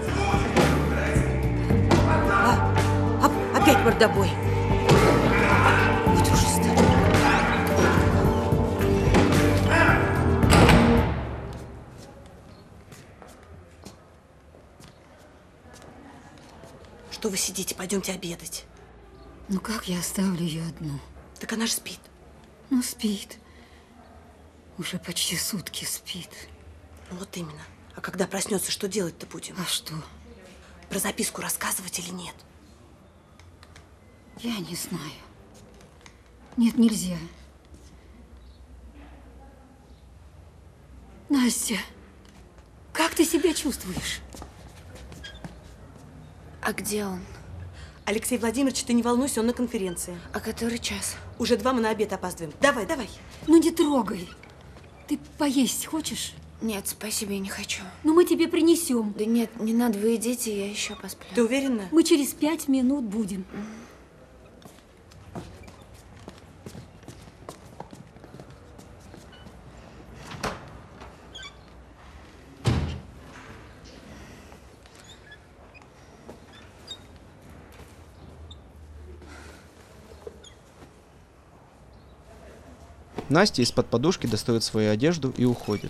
А, а, опять мордобой. Вот ужас. Что вы сидите? Пойдемте обедать. Ну как я оставлю ее одну? Так она же спит. Ну, спит. Уже почти сутки спит. Вот именно. А когда проснется, что делать-то будем? А что? Про записку рассказывать или нет? Я не знаю. Нет, нельзя. Настя, как ты себя чувствуешь? А где он? Алексей Владимирович, ты не волнуйся, он на конференции. А который час? Уже два, мы на обед опаздываем. Давай, давай. Ну не трогай. Ты поесть хочешь? Нет, спасибо, я не хочу. Ну мы тебе принесем. Да нет, не надо, вы идите, я еще посплю. Ты уверена? Мы через пять минут будем. Настя из-под подушки достает свою одежду и уходит.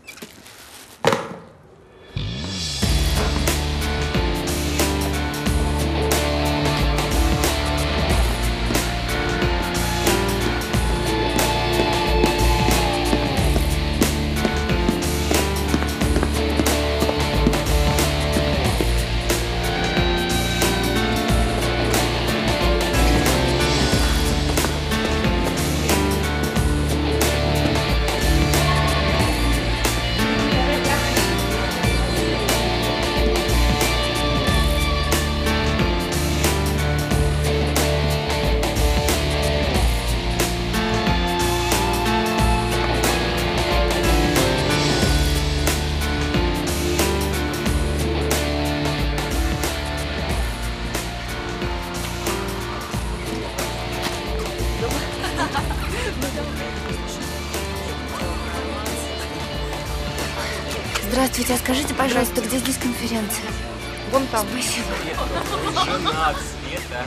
Здравствуйте, а скажите, пожалуйста, где здесь конференция? Вон там. Спасибо. Женат, Света.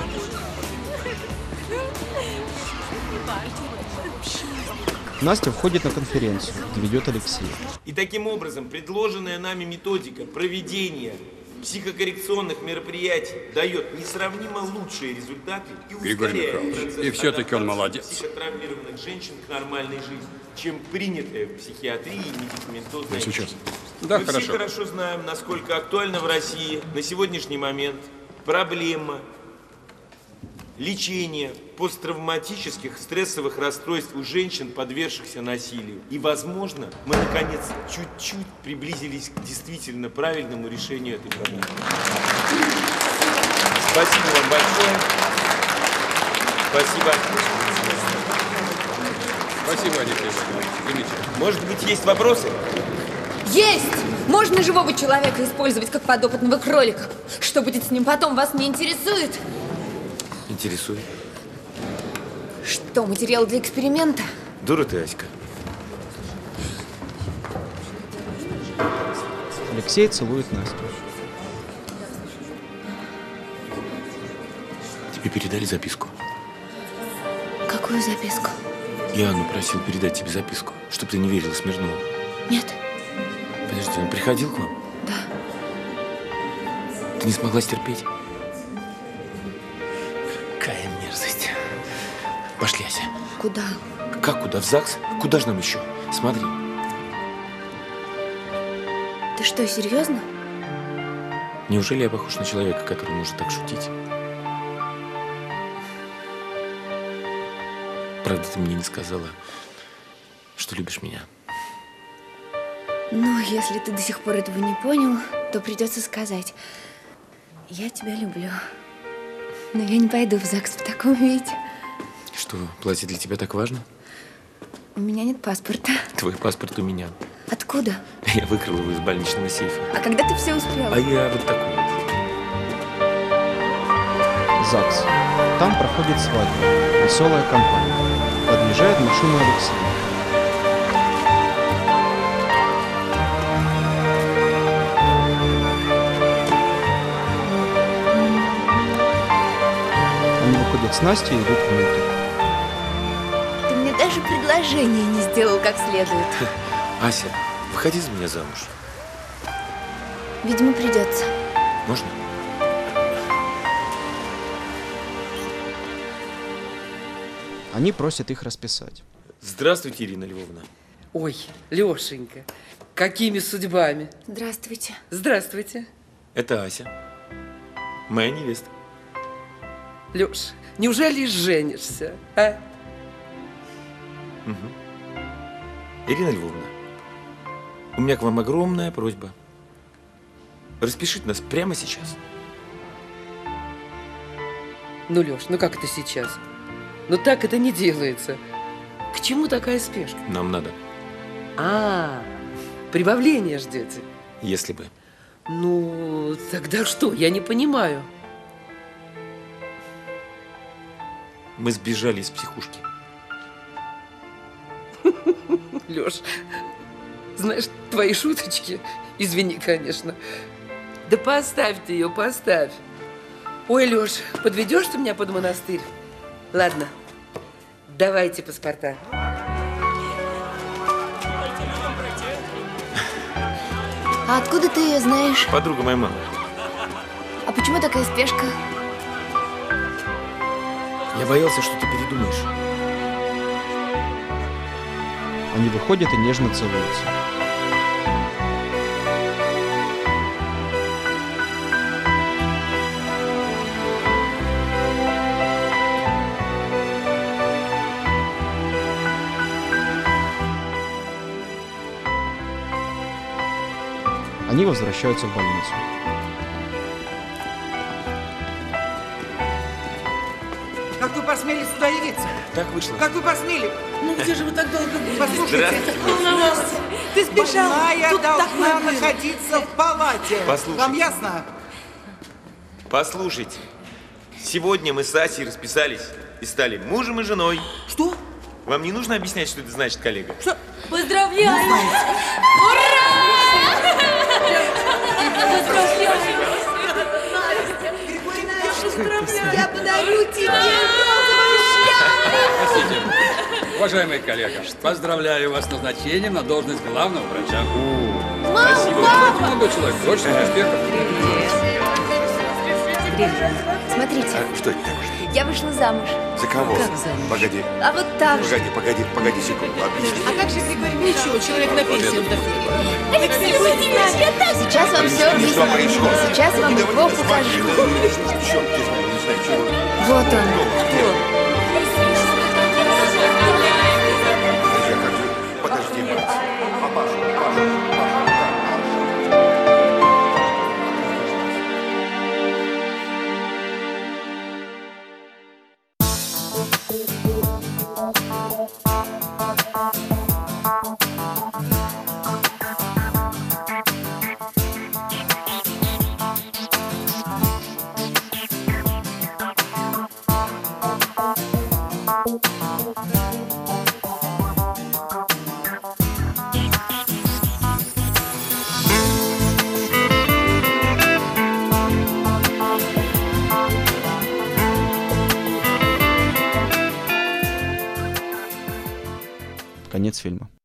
Настя входит на конференцию, где ведет Алексей. И таким образом предложенная нами методика проведения психокоррекционных мероприятий дает несравнимо лучшие результаты и Григорий ускоряет Михайлович, процесс и все-таки он молодец. психотравмированных женщин к нормальной жизни, чем принятая в психиатрии медикаментозная Я сейчас. лечение. Да, Мы хорошо. все хорошо знаем, насколько актуальна в России на сегодняшний момент проблема лечения посттравматических стрессовых расстройств у женщин, подвергшихся насилию. И, возможно, мы, наконец, чуть-чуть приблизились к действительно правильному решению этой проблемы. Спасибо вам большое. Спасибо. Спасибо, Алексей Владимирович. Замечательно. Может быть, есть вопросы? Есть! Можно живого человека использовать как подопытного кролика. Что будет с ним потом, вас не интересует? Интересует. Что, материал для эксперимента? Дура ты, Аська. Алексей целует Настю. Тебе передали записку? Какую записку? Я Анну просил передать тебе записку, чтобы ты не верила Смирнову. Нет. Подожди, он приходил к вам? Да. Ты не смогла стерпеть? Какая мерзость. Пошли, Ася. Куда? Как куда? В ЗАГС? Куда же нам еще? Смотри. Ты что, серьезно? Неужели я похож на человека, который может так шутить? Правда, ты мне не сказала, что любишь меня. Ну, если ты до сих пор этого не понял, то придется сказать. Я тебя люблю. Но я не пойду в ЗАГС в таком виде. Что, платье для тебя так важно? У меня нет паспорта. Твой паспорт у меня. Откуда? Я выкрал его из больничного сейфа. А когда ты все успел? А я вот такой вот. ЗАГС. Там проходит свадьба. Веселая компания. Подъезжает машина Алексея. Они выходят с Настей и идут внутрь. Ты мне даже предложение не сделал как следует. Ася, выходи за меня замуж. Видимо, придется. Можно? Они просят их расписать. Здравствуйте, Ирина Львовна. Ой, Лешенька, какими судьбами? Здравствуйте. Здравствуйте. Это Ася. Моя невеста. Леш, неужели женишься, а? Угу. Ирина Львовна, у меня к вам огромная просьба. Распишите нас прямо сейчас. Ну, Леш, ну как это сейчас? Ну так это не делается. К чему такая спешка? Нам надо. А, прибавление ждете? Если бы. Ну, тогда что? Я не понимаю. Мы сбежали из психушки. Леш, знаешь, твои шуточки, извини, конечно. Да поставь ты ее, поставь. Ой, Леш, подведешь ты меня под монастырь? Ладно, давайте паспорта. А откуда ты ее знаешь? Подруга моей мамы. А почему такая спешка? Я боялся, что ты передумаешь. Они выходят и нежно целуются. Они возвращаются в больницу. Как вы посмели сюда явиться? Так вышло. Как вы посмели? Ну где же вы так долго были? Послушайте, ты сбежал. Больная Тут должна такое было. находиться в палате. Послушайте. Вам ясно? Послушайте, сегодня мы с Асей расписались и стали мужем и женой. Что? Вам не нужно объяснять, что это значит, коллега? Что? Поздравляю! Я подарю тебе розовую шляпу! Уважаемый коллега, поздравляю вас с назначением на должность главного врача. Мама! Спасибо. Молодой человек, точно успехов. Смотрите, А, что это такое? я вышла замуж. За кого? Как замуж? Погоди. А вот так же. Погоди, погоди, погоди секунду. Объясни. А как же Григорий Михайлович? Ничего, человек на пенсии отдохнет. Алексей Владимирович, я так... Сейчас вам все Что объясню. происходит? Сейчас вам Не его говори, покажу. Черт, не знаю, не знаю, чего. Вот он. Подожди, брат. Папаша, папаша, Thank you. Конец фильма.